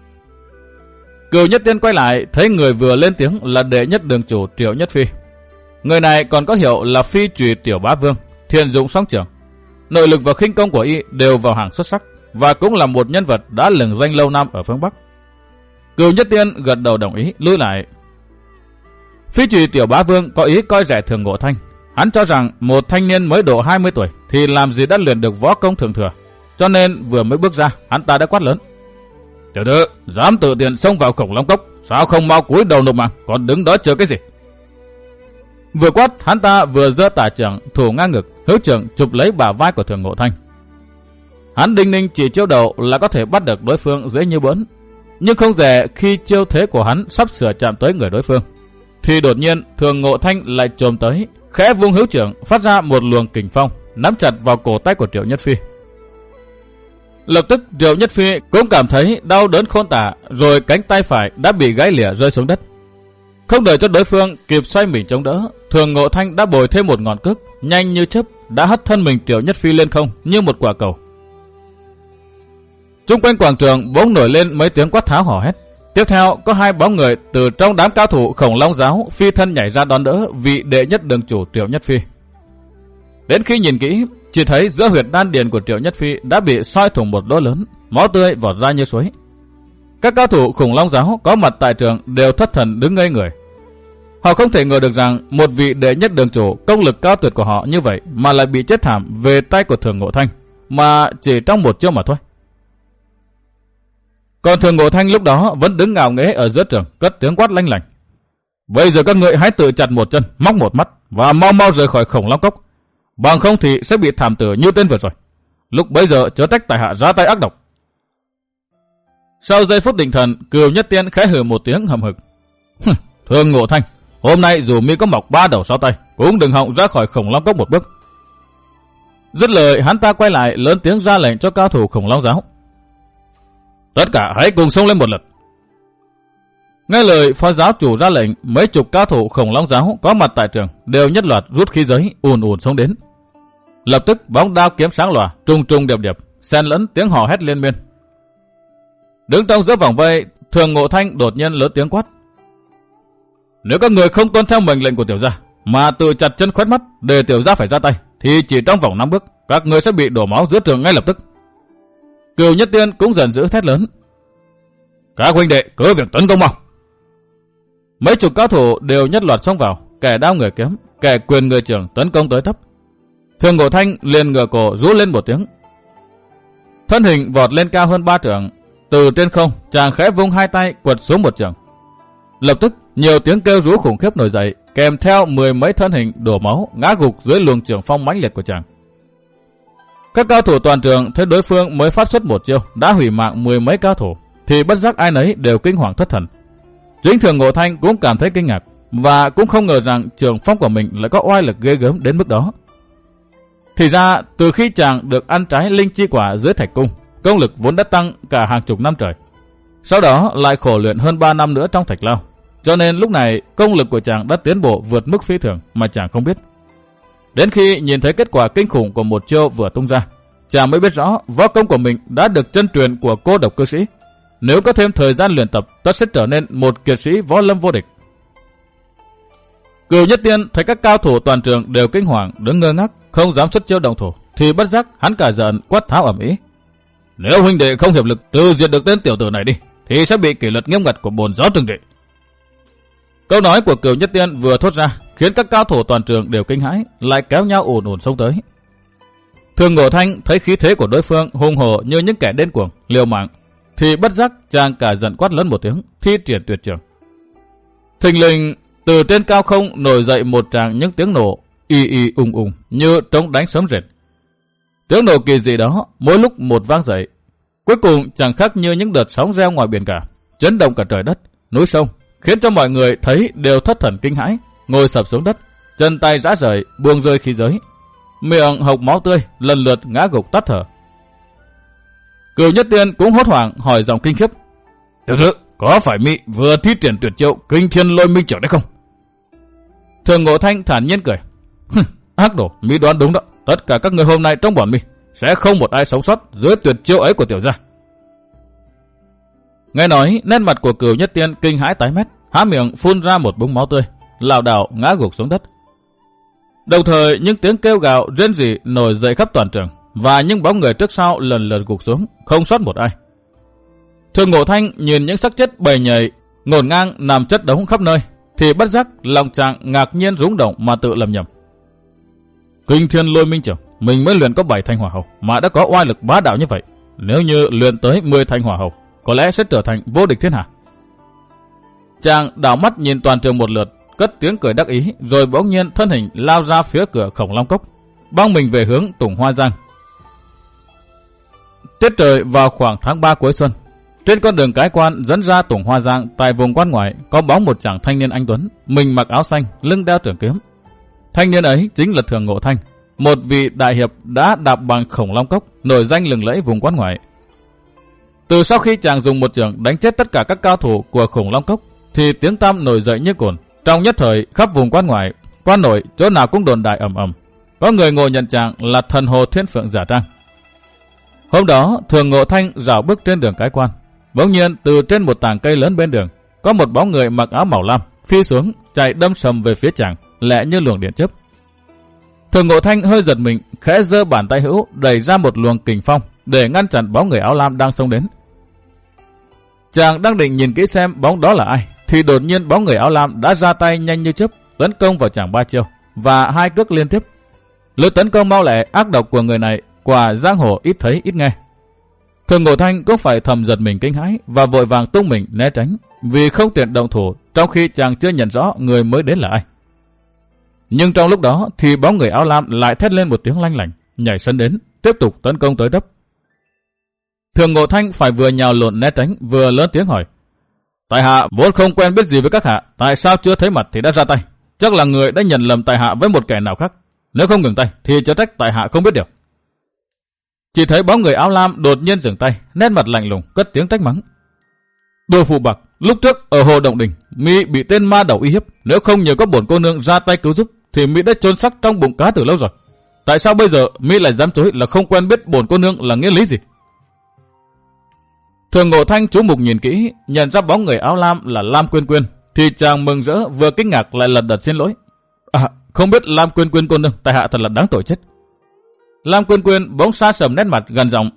Cửu Nhất Tiên quay lại thấy người vừa lên tiếng là đệ nhất đường chủ Triệu Nhất Phi. Người này còn có hiệu là Phi Trùy Tiểu Bá Vương, thiện dụng song trường, nội lực và khinh công của y đều vào hàng xuất sắc, và cũng là một nhân vật đã lừng danh lâu năm ở phương Bắc. Cửu Nhất Tiên gật đầu đồng ý lui lại. Phi Trùy Tiểu Bá Vương có ý coi rẻ Thường Ngộ Thanh. Hắn cho rằng một thanh niên mới độ 20 tuổi thì làm gì đã luyện được võ công thượng thừa, cho nên vừa mới bước ra hắn ta đã quát lớn, tiểu tử dám tự tiện xông vào khủng long cốc, sao không mau cúi đầu nộp mạng, còn đứng đó chờ cái gì? Vừa quát hắn ta vừa giơ tả trưởng thủ ngang ngực, hữu trưởng chụp lấy bả vai của Thường Ngộ Thanh. Hắn đinh ninh chỉ chiêu đầu là có thể bắt được đối phương dễ như bỡn, nhưng không dè khi chiêu thế của hắn sắp sửa chạm tới người đối phương thì đột nhiên Thường Ngộ Thanh lại chồm tới, khẽ vung hữu trưởng phát ra một luồng kình phong nắm chặt vào cổ tay của Triệu Nhất Phi. Lập tức Triệu Nhất Phi cũng cảm thấy đau đớn khôn tả, rồi cánh tay phải đã bị gãy lìa rơi xuống đất. Không đợi cho đối phương kịp xoay mình chống đỡ, Thường Ngộ Thanh đã bồi thêm một ngọn cước nhanh như chớp đã hất thân mình Triệu Nhất Phi lên không như một quả cầu. Chung quanh quảng trường bỗng nổi lên mấy tiếng quát tháo hò hét. Tiếp theo có hai bóng người từ trong đám cao thủ Khổng Long giáo phi thân nhảy ra đón đỡ vị đệ nhất đường chủ Triệu Nhất Phi. Đến khi nhìn kỹ, chỉ thấy giữa huyệt đan điền của Triệu Nhất Phi đã bị soi thủng một lỗ lớn, máu tươi vọt ra như suối. Các cao thủ Khủng Long giáo có mặt tại trường đều thất thần đứng ngây người. Họ không thể ngờ được rằng một vị đệ nhất đường chủ công lực cao tuyệt của họ như vậy mà lại bị chết thảm về tay của Thường Ngộ Thanh, mà chỉ trong một chiêu mà thôi. Còn Thường Ngộ Thanh lúc đó vẫn đứng ngạo nghễ ở giữa trường, cất tiếng quát lanh lảnh, bây giờ các ngươi hãy tự chặt một chân, móc một mắt và mau mau rời khỏi Khủng Long cốc, bằng không thì sẽ bị thảm tử như tên vừa rồi. Lúc bấy giờ chớ trách tại hạ ra tay ác độc. Sau giây phút định thần, Cửu Nhất Tiên khẽ hừ một tiếng hầm hực, Thường Ngộ Thanh, hôm nay dù mi có mọc 3 đầu 6 tay cũng đừng hòng ra khỏi Khủng Long cốc một bước. Dứt lời hắn ta quay lại lớn tiếng ra lệnh cho cao thủ Khủng Long giáo, tất cả hãy cùng xông lên một lượt. Nghe lời phó giáo chủ ra lệnh, mấy chục cao thủ Khủng Long giáo có mặt tại trường đều nhất loạt rút khí giới ùn ùn xông đến. Lập tức bóng đao kiếm sáng lòa, trùng trùng điệp điệp, xen lẫn tiếng hò hét liên miên. Đứng trong giữa vòng vây, Thường Ngộ Thanh đột nhiên lớn tiếng quát, nếu các người không tuân theo mệnh lệnh của tiểu gia mà tự chặt chân khoét mắt để tiểu gia phải ra tay, thì chỉ trong vòng 5 bước các người sẽ bị đổ máu giữa trường ngay lập tức. Cửu Nhất Tiên cũng giận dữ thét lớn, các huynh đệ cứ việc tấn công mau. Mấy chục cao thủ đều nhất loạt xông vào, kẻ đao người kiếm, kẻ quyền người trưởng tấn công tới tấp. Thường Ngộ Thanh liền ngửa cổ rú lên một tiếng. Thân hình vọt lên cao hơn 3 trượng, từ trên không chàng khẽ vung hai tay quật xuống một trường. Lập tức nhiều tiếng kêu rú khủng khiếp nổi dậy, kèm theo 10 mấy thân hình đổ máu ngã gục dưới luồng trường phong mãnh liệt của chàng. Các cao thủ toàn trường thấy đối phương mới phát xuất một chiêu đã hủy mạng 10 mấy cao thủ, thì bất giác ai nấy đều kinh hoàng thất thần. Chính Thường Ngộ Thanh cũng cảm thấy kinh ngạc, và cũng không ngờ rằng trường phong của mình lại có oai lực ghê gớm đến mức đó. Thì ra từ khi chàng được ăn trái linh chi quả dưới Thạch Cung, công lực vốn đã tăng cả hàng chục năm trời. Sau đó lại khổ luyện hơn 3 năm nữa trong Thạch Lao, cho nên lúc này công lực của chàng đã tiến bộ vượt mức phi thường mà chàng không biết. Đến khi nhìn thấy kết quả kinh khủng của một chiêu vừa tung ra, chàng mới biết rõ võ công của mình đã được chân truyền của Cô Độc Cư Sĩ. Nếu có thêm thời gian luyện tập, tất sẽ trở nên một kiệt sĩ võ lâm vô địch. Cửu Nhất Tiên thấy các cao thủ toàn trường đều kinh hoàng, đứng ngơ ngác, không dám xuất chiêu động thủ, thì bất giác hắn cả giận quát tháo ầm ĩ: Nếu huynh đệ không hiệp lực trừ diệt được tên tiểu tử này đi, thì sẽ bị kỷ luật nghiêm ngặt của bổn giáo trừng trị. Câu nói của Cửu Nhất Tiên vừa thốt ra, khiến các cao thủ toàn trường đều kinh hãi, lại kéo nhau ùn ùn xông tới. Thường Ngộ Thanh thấy khí thế của đối phương hùng hổ như những kẻ điên cuồng, liều mạng, thì bất giác chàng cả giận quát lớn một tiếng, thi triển tuyệt trường. Thình lình từ trên cao không nổi dậy một tràng những tiếng nổ y y ung ung như trống đánh sấm rền. Tiếng nổ kỳ dị đó mỗi lúc một vang dậy, cuối cùng chẳng khác như những đợt sóng reo ngoài biển cả, chấn động cả trời đất, núi sông, khiến cho mọi người thấy đều thất thần kinh hãi, ngồi sập xuống đất, chân tay rã rời, buông rơi khí giới, miệng hộc máu tươi, lần lượt ngã gục tắt thở. Cửu Nhất Tiên cũng hốt hoảng hỏi giọng kinh khiếp: Thực sự có phải mị vừa thi triển tuyệt chiêu Kinh Thiên Lôi Minh Trưởng đấy không? Thường Ngộ Thanh thản nhiên cười: Ác đồ, mị đoán đúng đó. Tất cả các người hôm nay trong bọn mị sẽ không một ai sống sót dưới tuyệt chiêu ấy của tiểu gia. Nghe nói, nét mặt của Cửu Nhất Tiên kinh hãi tái mét, há miệng phun ra một búng máu tươi, lảo đảo ngã gục xuống đất. Đồng thời những tiếng kêu gào rên rỉ nổi dậy khắp toàn trường, và những bóng người trước sau lần lượt gục xuống, không sót một ai. Thường Ngộ Thanh nhìn những xác chết bầy nhầy ngổn ngang nằm chất đống khắp nơi, thì bất giác lòng chàng ngạc nhiên rung động mà tự lầm nhầm: Kinh Thiên Lôi Minh Trưởng, mình mới luyện có 7 thanh hỏa hầu mà đã có oai lực bá đạo như vậy. Nếu như luyện tới 10 thanh hỏa hầu, có lẽ sẽ trở thành vô địch thiên hạ. Chàng đảo mắt nhìn toàn trường một lượt, cất tiếng cười đắc ý, rồi bỗng nhiên thân hình lao ra phía cửa Khổng Long Cốc, băng mình về hướng Tùng Hoa Giang. Tiết trời vào khoảng tháng 3 cuối xuân, trên con đường cái quan dẫn ra Tùng Hoa Giang, tại vùng quan ngoại có bóng một chàng thanh niên anh tuấn, mình mặc áo xanh, lưng đeo trường kiếm. Thanh niên ấy chính là Thường Ngộ Thanh, một vị đại hiệp đã đạp bằng Khổng Long Cốc, nổi danh lừng lẫy vùng quan ngoại. Từ sau khi chàng dùng một chưởng đánh chết tất cả các cao thủ của Khổng Long Cốc, thì tiếng tăm nổi dậy như cồn. Trong nhất thời, khắp vùng quan ngoại, quan nội, chỗ nào cũng đồn đại ầm ầm. Có người ngồi nhận chàng là thần hồ Thiên Phượng giả trang. Hôm đó, Thường Ngộ Thanh rảo bước trên đường cái quan. Bỗng nhiên, từ trên một tảng cây lớn bên đường, có một bóng người mặc áo màu lam phi xuống, chạy đâm sầm về phía chàng, lẹ như luồng điện chớp. Thường Ngộ Thanh hơi giật mình, khẽ giơ bàn tay hữu đẩy ra một luồng kình phong để ngăn chặn bóng người áo lam đang xông đến. Chàng đang định nhìn kỹ xem bóng đó là ai, thì đột nhiên bóng người áo lam đã ra tay nhanh như chớp, tấn công vào chàng 3 chiêu và 2 cước liên tiếp. Lực tấn công mau lẹ ác độc của người này quả giang hồ ít thấy ít nghe. Thường Ngộ Thanh cũng phải thầm giật mình kinh hãi và vội vàng tung mình né tránh, vì không tiện động thủ trong khi chàng chưa nhận rõ người mới đến là ai. Nhưng trong lúc đó thì bóng người áo lam lại thét lên một tiếng lanh lảnh, nhảy sân đến, tiếp tục tấn công tới tấp. Thường Ngộ Thanh phải vừa nhào lộn né tránh, vừa lớn tiếng hỏi: Tại hạ vốn không quen biết gì với các hạ, tại sao chưa thấy mặt thì đã ra tay? Chắc là người đã nhận lầm tại hạ với một kẻ nào khác. Nếu không ngừng tay thì chớ trách tại hạ không biết điều. Chỉ thấy bóng người áo lam đột nhiên dừng tay, nét mặt lạnh lùng, cất tiếng trách mắng: Đồ phụ bạc, lúc trước ở hồ Động Đình, mi bị tên ma đầu uy hiếp, nếu không nhờ có bổn cô nương ra tay cứu giúp, thì mi đã chôn xác trong bụng cá từ lâu rồi. Tại sao bây giờ mi lại dám chối là không quen biết bổn cô nương là nghĩa lý gì? Thường Ngộ Thanh chú mục nhìn kỹ, nhận ra bóng người áo lam là Lam Quyên Quyên, thì chàng mừng rỡ vừa kinh ngạc lại lật đật xin lỗi: Không biết Lam Quyên Quyên cô nương, tại hạ thật là đáng tội chết. Lam Quyên Quyên bỗng xa sầm nét mặt, gần giọng: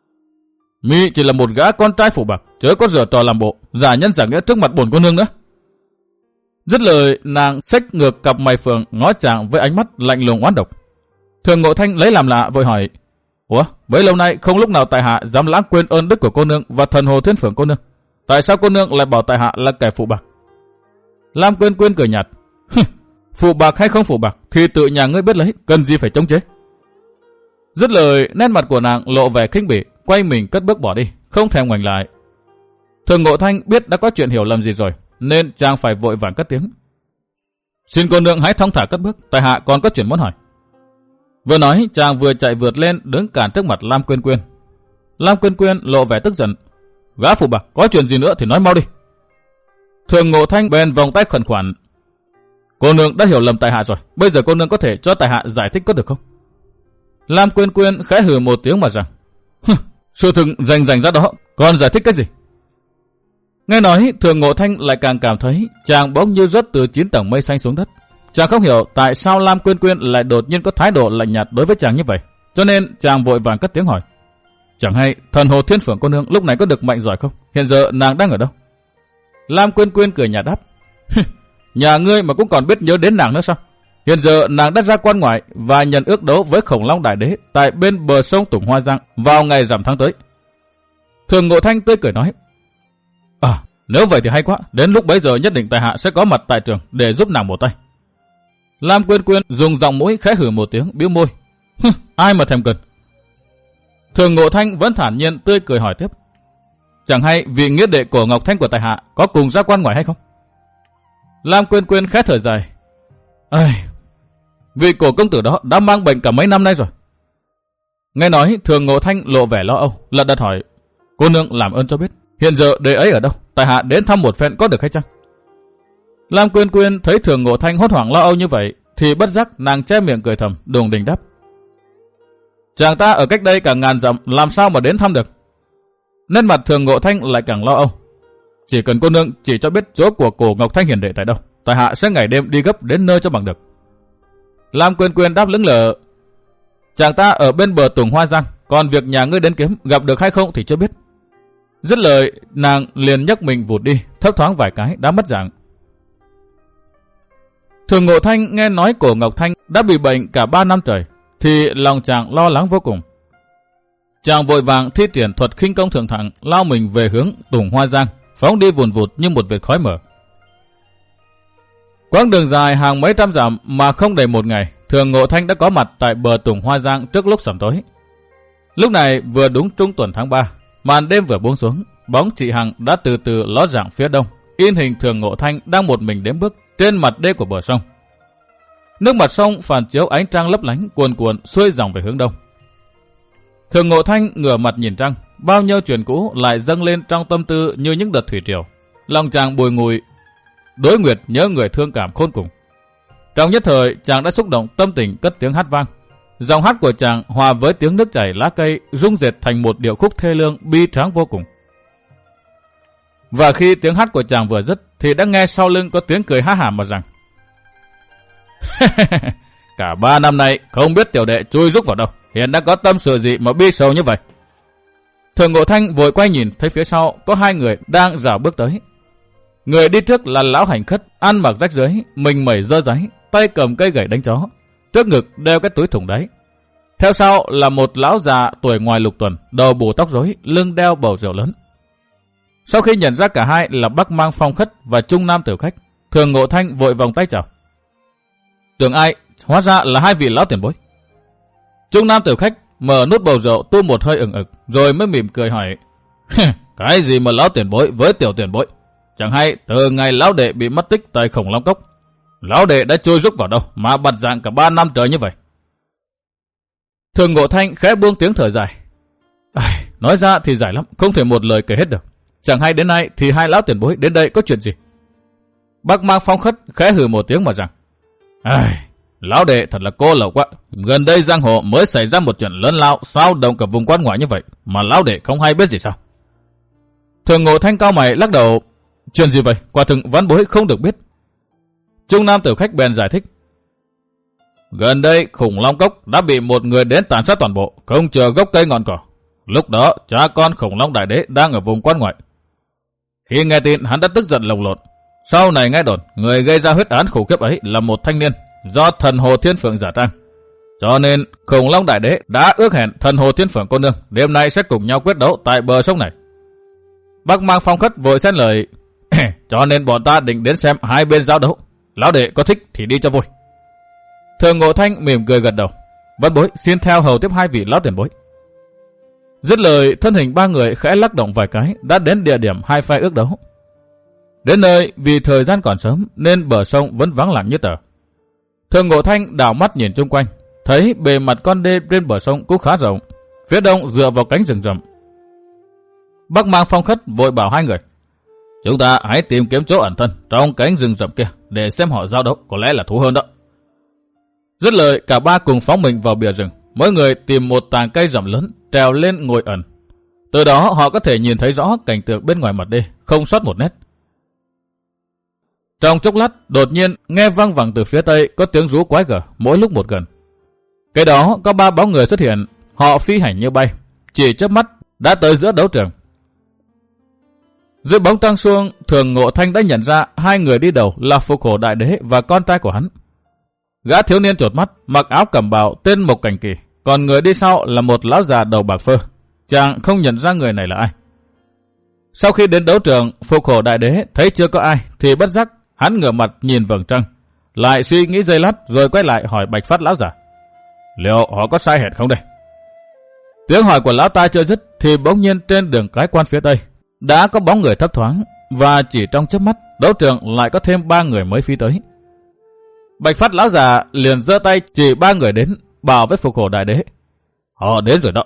Mi chỉ là một gã con trai phụ bạc, chớ có giở trò làm bộ, giả nhân giả nghĩa trước mặt bổn cô nương nữa. Dứt lời, nàng xách ngược cặp mày phượng ngó chàng với ánh mắt lạnh lùng oán độc. Thường Ngộ Thanh lấy làm lạ vội hỏi: Ủa, bấy lâu nay không lúc nào tại hạ dám lãng quên ơn đức của cô nương và thần hồ thiên phượng cô nương. Tại sao cô nương lại bảo tại hạ là kẻ phụ bạc? Lam Quyên Quyên cười nhạt: Phụ bạc hay không phụ bạc thì tự nhà ngươi biết lấy, cần gì phải chống chế. Dứt lời, nét mặt của nàng lộ vẻ khinh bỉ, quay mình cất bước bỏ đi, không thèm ngoảnh lại. Thường Ngộ Thanh biết đã có chuyện hiểu lầm gì rồi, nên chàng phải vội vàng cất tiếng: Xin cô nương hãy thong thả cất bước, tại hạ còn có chuyện muốn hỏi. Vừa nói, chàng vừa chạy vượt lên đứng cản trước mặt Lam Quyên Quyên. Lam Quyên Quyên lộ vẻ tức giận: Gã phụ bạc, có chuyện gì nữa thì nói mau đi. Thường Ngộ Thanh bèn vòng tay khẩn khoản: Cô nương đã hiểu lầm tại hạ rồi, bây giờ cô nương có thể cho tại hạ giải thích có được không? Lam Quyên Quyên khẽ hừ một tiếng mà rằng: Sự thực rành ra đó, còn giải thích cái gì? Nghe nói, Thường Ngộ Thanh lại càng cảm thấy chàng bỗng như rớt từ 9 tầng mây xanh xuống đất. Chàng không hiểu tại sao Lam Quyên Quyên lại đột nhiên có thái độ lạnh nhạt đối với chàng như vậy, cho nên chàng vội vàng cất tiếng hỏi: Chẳng hay thần hồ thiên phượng cô nương lúc này có được mạnh giỏi không? Hiện giờ nàng đang ở đâu? Lam Quyên Quyên cười nhạt đáp: Nhà ngươi mà cũng còn biết nhớ đến nàng nữa sao? Hiện giờ nàng đã ra quan ngoại và nhận ước đấu với Khổng Long Đại Đế tại bên bờ sông Tùng Hoa Giang vào ngày rằm tháng tới. Thường Ngộ Thanh tươi cười nói: Nếu vậy thì hay quá, đến lúc bấy giờ nhất định tại hạ sẽ có mặt tại trường để giúp nàng một tay. Lam Quyên Quyên dùng giọng mũi khẽ hừ một tiếng, bĩu môi: Ai mà thèm cần. Thường Ngộ Thanh vẫn thản nhiên tươi cười hỏi tiếp: Chẳng hay vị nghĩa đệ của Ngọc Thanh của tại hạ có cùng ra quan ngoại hay không? Lam Quyên Quyên khẽ thở dài: Vị cổ công tử đó đã mang bệnh cả mấy năm nay rồi. Nghe nói, Thường Ngộ Thanh lộ vẻ lo âu, lật đật hỏi: Cô nương làm ơn cho biết, hiện giờ đệ ấy ở đâu? Tại hạ đến thăm một phen có được hay chăng? Lam Quyên Quyên thấy Thường Ngộ Thanh hốt hoảng lo âu như vậy, thì bất giác nàng che miệng cười thầm, đùng đỉnh đáp: Chàng ta ở cách đây cả ngàn dặm, làm sao mà đến thăm được? Nên mặt Thường Ngộ Thanh lại càng lo âu: Chỉ cần cô nương chỉ cho biết chỗ của cổ Ngọc Thanh hiền đệ tại đâu, tại hạ sẽ ngày đêm đi gấp đến nơi cho bằng được. Lam Quyên Quyên đáp lững lờ: Chàng ta ở bên bờ Tùng Hoa Giang, còn việc nhà ngươi đến kiếm gặp được hay không thì chưa biết. Dứt lời, nàng liền nhấc mình vụt đi, thấp thoáng vài cái đã mất dạng. Thường Ngộ Thanh nghe nói cổ Ngọc Thanh đã bị bệnh cả 3 năm trời, thì lòng chàng lo lắng vô cùng. Chàng vội vàng thi triển thuật khinh công thượng thẳng, lao mình về hướng Tùng Hoa Giang, phóng đi vùn vụt như một vệt khói mờ. Quãng đường dài hàng mấy trăm dặm mà không đầy một ngày, Thường Ngộ Thanh đã có mặt tại bờ Tùng Hoa Giang trước lúc sẩm tối. Lúc này vừa đúng trung tuần tháng 3, màn đêm vừa buông xuống, bóng chị Hằng đã từ từ ló dạng phía đông, in hình Thường Ngộ Thanh đang một mình đếm bước trên mặt đê của bờ sông. Nước mặt sông phản chiếu ánh trăng lấp lánh cuồn cuộn xuôi dòng về hướng đông. Thường Ngộ Thanh ngửa mặt nhìn trăng, bao nhiêu chuyện cũ lại dâng lên trong tâm tư như những đợt thủy triều. Lòng chàng bùi ngùi, đối nguyệt nhớ người thương cảm khôn cùng. Trong nhất thời, chàng đã xúc động tâm tình cất tiếng hát vang. Dòng hát của chàng hòa với tiếng nước chảy lá cây rung rệt thành một điệu khúc thê lương bi tráng vô cùng. Và khi tiếng hát của chàng vừa dứt, thì đã nghe sau lưng có tiếng cười há hả mà rằng: Cả 3 năm nay không biết tiểu đệ chui rúc vào đâu, hiện đã có tâm sự gì mà bi sầu như vậy. Thường Ngộ Thanh vội quay nhìn thấy phía sau có 2 người đang rảo bước tới. Người đi trước là lão hành khất, ăn mặc rách rưới, mình mẩy dơ dáy, tay cầm cây gậy đánh chó, trước ngực đeo cái túi thùng đáy. Theo sau là một lão già tuổi ngoài lục tuần, đầu bù tóc rối, lưng đeo bầu rượu lớn. Sau khi nhận ra cả hai là Bắc Mang Phong Khất và Trung Nam Tiểu Khách, Thường Ngộ Thanh vội vòng tay chào. Tưởng ai, hóa ra là 2 vị lão tiền bối. Trung Nam Tiểu Khách mở nút bầu rượu tu một hơi ửng ực, rồi mới mỉm cười hỏi: Cái gì mà lão tiền bối với tiểu tiền bối? Chẳng hay từ ngày lão đệ bị mất tích tại Khổng Long Cốc, lão đệ đã chui rúc vào đâu mà bật dạng cả 3 năm trời như vậy? Thường Ngộ Thanh khẽ buông tiếng thở dài: Nói ra thì dài lắm, không thể một lời kể hết được. Chẳng hay đến nay thì 2 lão tiền bối đến đây có chuyện gì? Bắc Mang Phong Khất khẽ hừ một tiếng mà rằng: Lão đệ thật là cô lậu quá. Gần đây giang hồ mới xảy ra một chuyện lớn lao sao động cả vùng quan ngoại như vậy, mà lão đệ không hay biết gì sao? Thường Ngộ Thanh cao mày lắc đầu: Chuyện gì vậy? Quả thực vãn bối không được biết. Trung Nam Tiểu Khách bèn giải thích: Gần đây Khủng Long Cốc đã bị một người đến tàn sát toàn bộ, không chừa gốc cây ngọn cỏ. Lúc đó cha con Khủng Long Đại Đế đang ở vùng quan ngoại. Khi nghe tin, hắn đã tức giận lồng lộn, Sau này nghe đồn, người gây ra huyết án khủng khiếp ấy là một thanh niên do thần Hồ Thiên Phượng giả trang. Cho nên Khủng Long Đại Đế đã ước hẹn thần Hồ Thiên Phượng cô nương đêm nay sẽ cùng nhau quyết đấu tại bờ sông này. Bắc Mang Phong Khất vội xen lời, cho nên bọn ta định đến xem hai bên giao đấu. Lão đệ có thích thì đi cho vui. Thường Ngộ Thanh mỉm cười gật đầu. Văn bối xin theo hầu tiếp hai vị lão tiền bối. Dứt lời, thân hình ba người khẽ lắc động vài cái đã đến địa điểm hai phe ước đấu. Đến nơi vì thời gian còn sớm nên bờ sông vẫn vắng lặng như tờ. Thường Ngộ Thanh đảo mắt nhìn chung quanh, thấy bề mặt con đê trên bờ sông cũng khá rộng, phía đông dựa vào cánh rừng rậm. Bắc Mang Phong Khất vội bảo hai người, chúng ta hãy tìm kiếm chỗ ẩn thân trong cánh rừng rậm kia để xem họ giao đấu, có lẽ là thú hơn đó. Dứt lời, cả ba cùng phóng mình vào bìa rừng, mỗi người tìm một tàng cây rậm lớn trèo lên ngồi ẩn. Từ đó họ có thể nhìn thấy rõ cảnh tượng bên ngoài mặt đê, không sót một nét. Trong chốc lát, đột nhiên nghe vang vẳng từ phía tây có tiếng rú quái gở, mỗi lúc một gần. Cái đó có ba bóng người xuất hiện, họ phi hành như bay, chỉ chớp mắt đã tới giữa đấu trường. Dưới bóng trăng xuông, Thường Ngộ Thanh đã nhận ra hai người đi đầu là Phục Hổ Đại Đế và con trai của hắn. Gã thiếu niên chột mắt, mặc áo cẩm bào tên Mộc Cảnh Kỳ, còn người đi sau là một lão già đầu bạc phơ. Chàng không nhận ra người này là ai. Sau khi đến đấu trường, Phục Hổ Đại Đế thấy chưa có ai thì bất giác hắn ngửa mặt nhìn vầng trăng, lại suy nghĩ giây lát rồi quay lại hỏi Bạch Phát lão giả, liệu họ có sai hẹn không đây? Tiếng hỏi của lão ta chưa dứt thì bỗng nhiên trên đường cái quan phía tây đã có bóng người thấp thoáng, và chỉ trong chớp mắt đấu trường lại có thêm ba người mới phi tới. Bạch Phát lão già liền giơ tay chỉ ba người đến, bảo với Phục Hổ Đại Đế, họ đến rồi đó.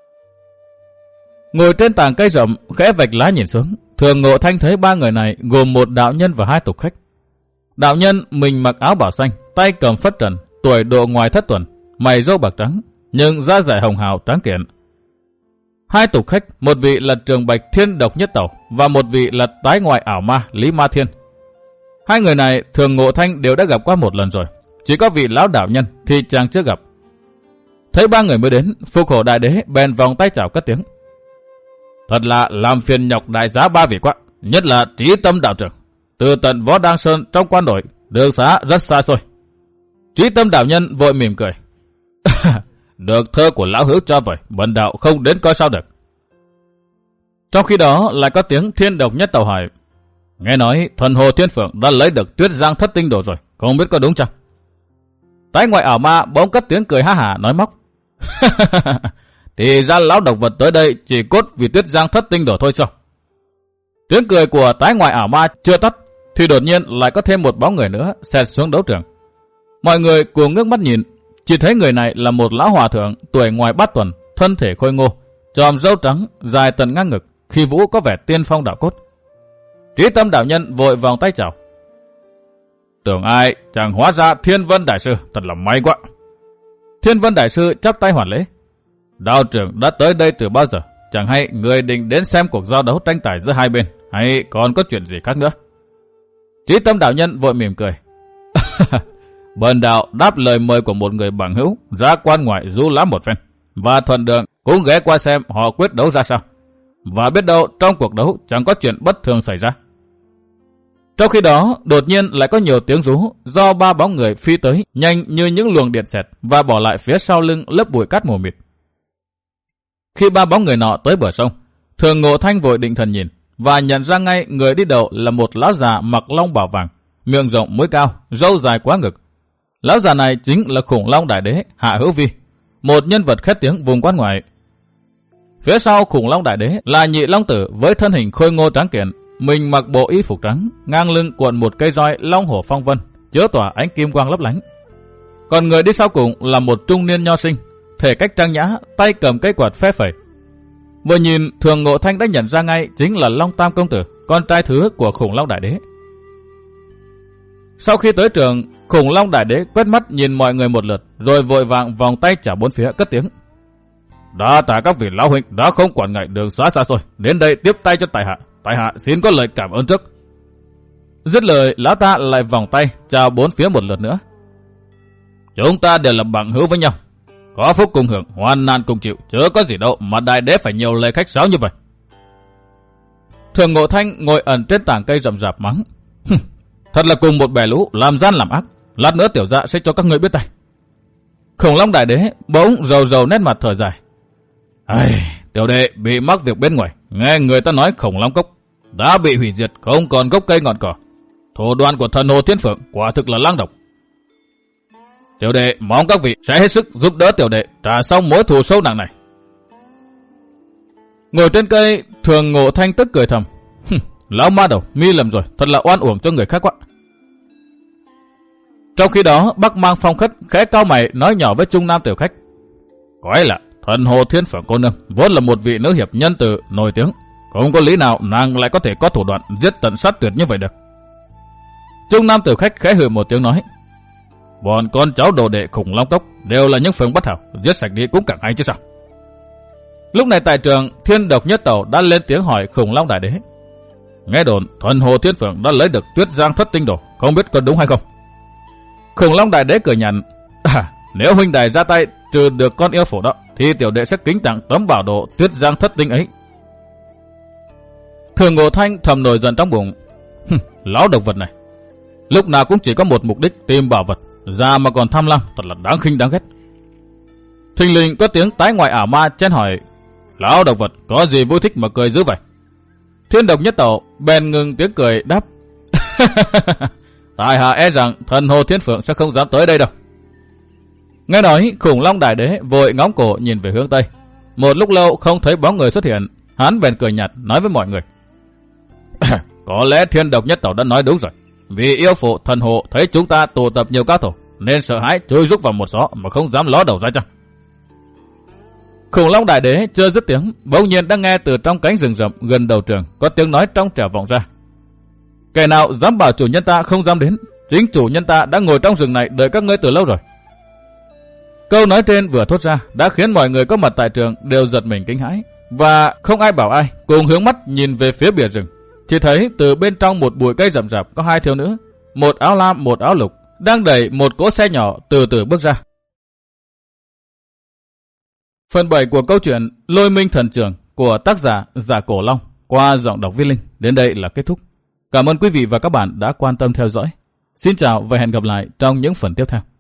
Ngồi trên tàng cây rậm khẽ vạch lá nhìn xuống, Thường Ngộ Thanh thấy ba người này gồm một đạo nhân và hai tục khách. Đạo nhân mình mặc áo bảo xanh, tay cầm phất trần, tuổi độ ngoài thất tuần, mày râu bạc trắng, nhưng da dẻ hồng hào tráng kiện. Hai tục khách, một vị là Trường Bạch Thiên Độc Nhất Tẩu và một vị là tái ngoại ảo ma Lý Ma Thiên. Hai người này Thường Ngộ Thanh đều đã gặp qua một lần rồi, chỉ có vị lão đạo nhân thì chàng chưa gặp. Thấy ba người mới đến, Phục Hổ Đại Đế bèn vòng tay chào cất tiếng, thật là làm phiền nhọc đại giá ba vị quá, nhất là Trí Tâm đạo trưởng, từ tận Võ Đăng Sơn trong quan nội, đường xá rất xa xôi. Trí Tâm đạo nhân vội mỉm cười, được thơ của lão hữu cho vậy, bần đạo không đến coi sao được. Trong khi đó lại có tiếng Thiên Độc Nhất Tẩu hỏi, nghe nói thần Hồ Thiên Phượng đã lấy được Tuyết Giang Thất Tinh Đồ rồi, không biết có đúng chăng? Tái ngoại ảo ma bỗng cất tiếng cười ha hả nói móc, thì ra lão độc vật tới đây chỉ cốt vì Tuyết Giang Thất Tinh Đồ thôi sao? Tiếng cười của tái ngoại ảo ma chưa tắt thì đột nhiên lại có thêm một bóng người nữa xẹt xuống đấu trường. Mọi người cùng ngước mắt nhìn, chỉ thấy người này là một lão hòa thượng tuổi ngoài bát tuần, thân thể khôi ngô, chòm râu trắng dài tận ngang ngực, khi vũ có vẻ tiên phong đạo cốt. Trí Tâm đạo nhân vội vòng tay chào, tưởng ai chẳng hóa ra Thiên Vân đại sư, thật là may quá. Thiên Vân đại sư chắp tay hoàn lễ, đạo trưởng đã tới đây từ bao giờ? Chẳng hay người định đến xem cuộc giao đấu tranh tài giữa hai bên, hay còn có chuyện gì khác nữa? Trí Tâm đạo nhân vội mỉm cười, bần đạo đáp lời mời của một người bằng hữu ra quan ngoại du lãm một phen, và thuận đường cũng ghé qua xem họ quyết đấu ra sao, và biết đâu trong cuộc đấu chẳng có chuyện bất thường xảy ra. Trong khi đó, đột nhiên lại có nhiều tiếng rú do ba bóng người phi tới nhanh như những luồng điện xẹt và bỏ lại phía sau lưng lớp bụi cát mù mịt. Khi ba bóng người nọ tới bờ sông, Thường Ngộ Thanh vội định thần nhìn và nhận ra ngay người đi đầu là một lão già mặc long bào vàng, miệng rộng mũi cao, râu dài quá ngực. Lão già này chính là Khủng Long Đại Đế Hạ Hữu Vi, một nhân vật khét tiếng vùng quan ngoại. Phía sau Khủng Long Đại Đế là Nhị Long Tử với thân hình khôi ngô tráng kiện, mình mặc bộ y phục trắng, ngang lưng cuộn một cây roi long hổ phong vân, chứa tỏa ánh kim quang lấp lánh. Còn người đi sau cùng là một trung niên nho sinh, thể cách trang nhã, tay cầm cây quạt phe phẩy. Vừa nhìn, Thường Ngộ Thanh đã nhận ra ngay chính là Long Tam công tử, con trai thứ của Khủng Long Đại Đế. Sau khi tới trường, Khủng Long Đại Đế quét mắt nhìn mọi người một lượt, rồi vội vàng vòng tay chào bốn phía cất tiếng, đã tạ các vị lão huynh đã không quản ngại đường xá xa xôi đến đây tiếp tay cho tại hạ xin có lời cảm ơn trước. Dứt lời, lão ta lại vòng tay chào bốn phía một lượt nữa. Chúng ta đều là bằng hữu với nhau, có phúc cùng hưởng, hoan nạn cùng chịu, chớ có gì đâu mà Đại Đế phải nhiều lời khách sáo như vậy. Thường Ngộ Thanh ngồi ẩn trên tảng cây rậm rạp mắng, Thật là cùng một bè lũ làm gian làm ác. Lát nữa tiểu dạ sẽ cho các ngươi biết tay. Khủng long đại đế bỗng rầu nét mặt thở dài. Tiểu đệ bị mắc việc bên ngoài. Nghe người ta nói khủng long cốc đã bị hủy diệt, không còn gốc cây ngọn cỏ. Thủ đoạn của thần hồ thiên phượng quả thực là lang độc. Tiểu đệ mong các vị sẽ hết sức giúp đỡ tiểu đệ trả xong mối thù sâu nặng này. Ngồi trên cây, Thường Ngộ Thanh tức cười thầm. Lão ma đầu, mi lầm rồi, thật là oan uổng cho người khác quá. Trong khi đó, Bắc Mang Phong Khất khẽ cau mày nói nhỏ với Trung Nam tiểu khách. Quái lạ, thần hồ thiên phượng cô nương vốn là một vị nữ hiệp nhân từ nổi tiếng, không có lý nào nàng lại có thể có thủ đoạn giết tận sát tuyệt như vậy được. Trung Nam tiểu khách khẽ hừ một tiếng nói. Bọn con cháu đồ đệ khủng long cốc đều là những phương bất hảo, giết sạch đi cũng càng hay chứ sao. Lúc này tại trường, Thiên Độc Nhất Tẩu đã lên tiếng hỏi khủng long đại đế. Nghe đồn thần hồ thiên phượng đã lấy được Tuyết Giang thất tinh đồ, không biết có đúng hay không. Khủng long đại đế cười nhạt. Nếu huynh đài ra tay trừ được con yêu phổ đó, thì tiểu đệ sẽ kính tặng tấm bảo đồ Tuyết Giang thất tinh ấy. Thường Ngộ Thanh thầm nổi giận trong bụng. Lão độc vật này, lúc nào cũng chỉ có một mục đích tìm bảo vật, ra mà còn tham lam, thật là đáng khinh đáng ghét. Thình lình có tiếng tái ngoại ảo ma chen hỏi. Lão độc vật có gì vui thích mà cười dữ vậy? Thiên Độc Nhất Tẩu bèn ngừng tiếng cười đáp. Tại hạ e rằng thần hồ thiên phượng sẽ không dám tới đây đâu. Nghe nói, khủng long đại đế vội ngóng cổ nhìn về hướng tây. Một lúc lâu không thấy bóng người xuất hiện, hắn bèn cười nhạt nói với mọi người. Có lẽ Thiên Độc Nhất Tẩu đã nói đúng rồi. Vì yêu phụ thần hồ thấy chúng ta tụ tập nhiều cao thủ nên sợ hãi chui rúc vào một gió mà không dám ló đầu ra chăng? Khủng long đại đế chưa dứt tiếng, bỗng nhiên đã nghe từ trong cánh rừng rậm gần đầu trường có tiếng nói trong trẻo vọng ra. Kẻ nào dám bảo chủ nhân ta không dám đến, chính chủ nhân ta đã ngồi trong rừng này đợi các ngươi từ lâu rồi. Câu nói trên vừa thốt ra đã khiến mọi người có mặt tại trường đều giật mình kinh hãi, và không ai bảo ai, cùng hướng mắt nhìn về phía bìa rừng. Chỉ thấy từ bên trong một bụi cây rậm rạp có hai thiếu nữ, một áo lam một áo lục, đang đẩy một cỗ xe nhỏ từ từ bước ra. Phần 7 của câu chuyện Lôi Minh Thần Trưởng của tác giả Giả Cổ Long qua giọng đọc Viết Linh đến đây là kết thúc. Cảm ơn quý vị và các bạn đã quan tâm theo dõi. Xin chào và hẹn gặp lại trong những phần tiếp theo.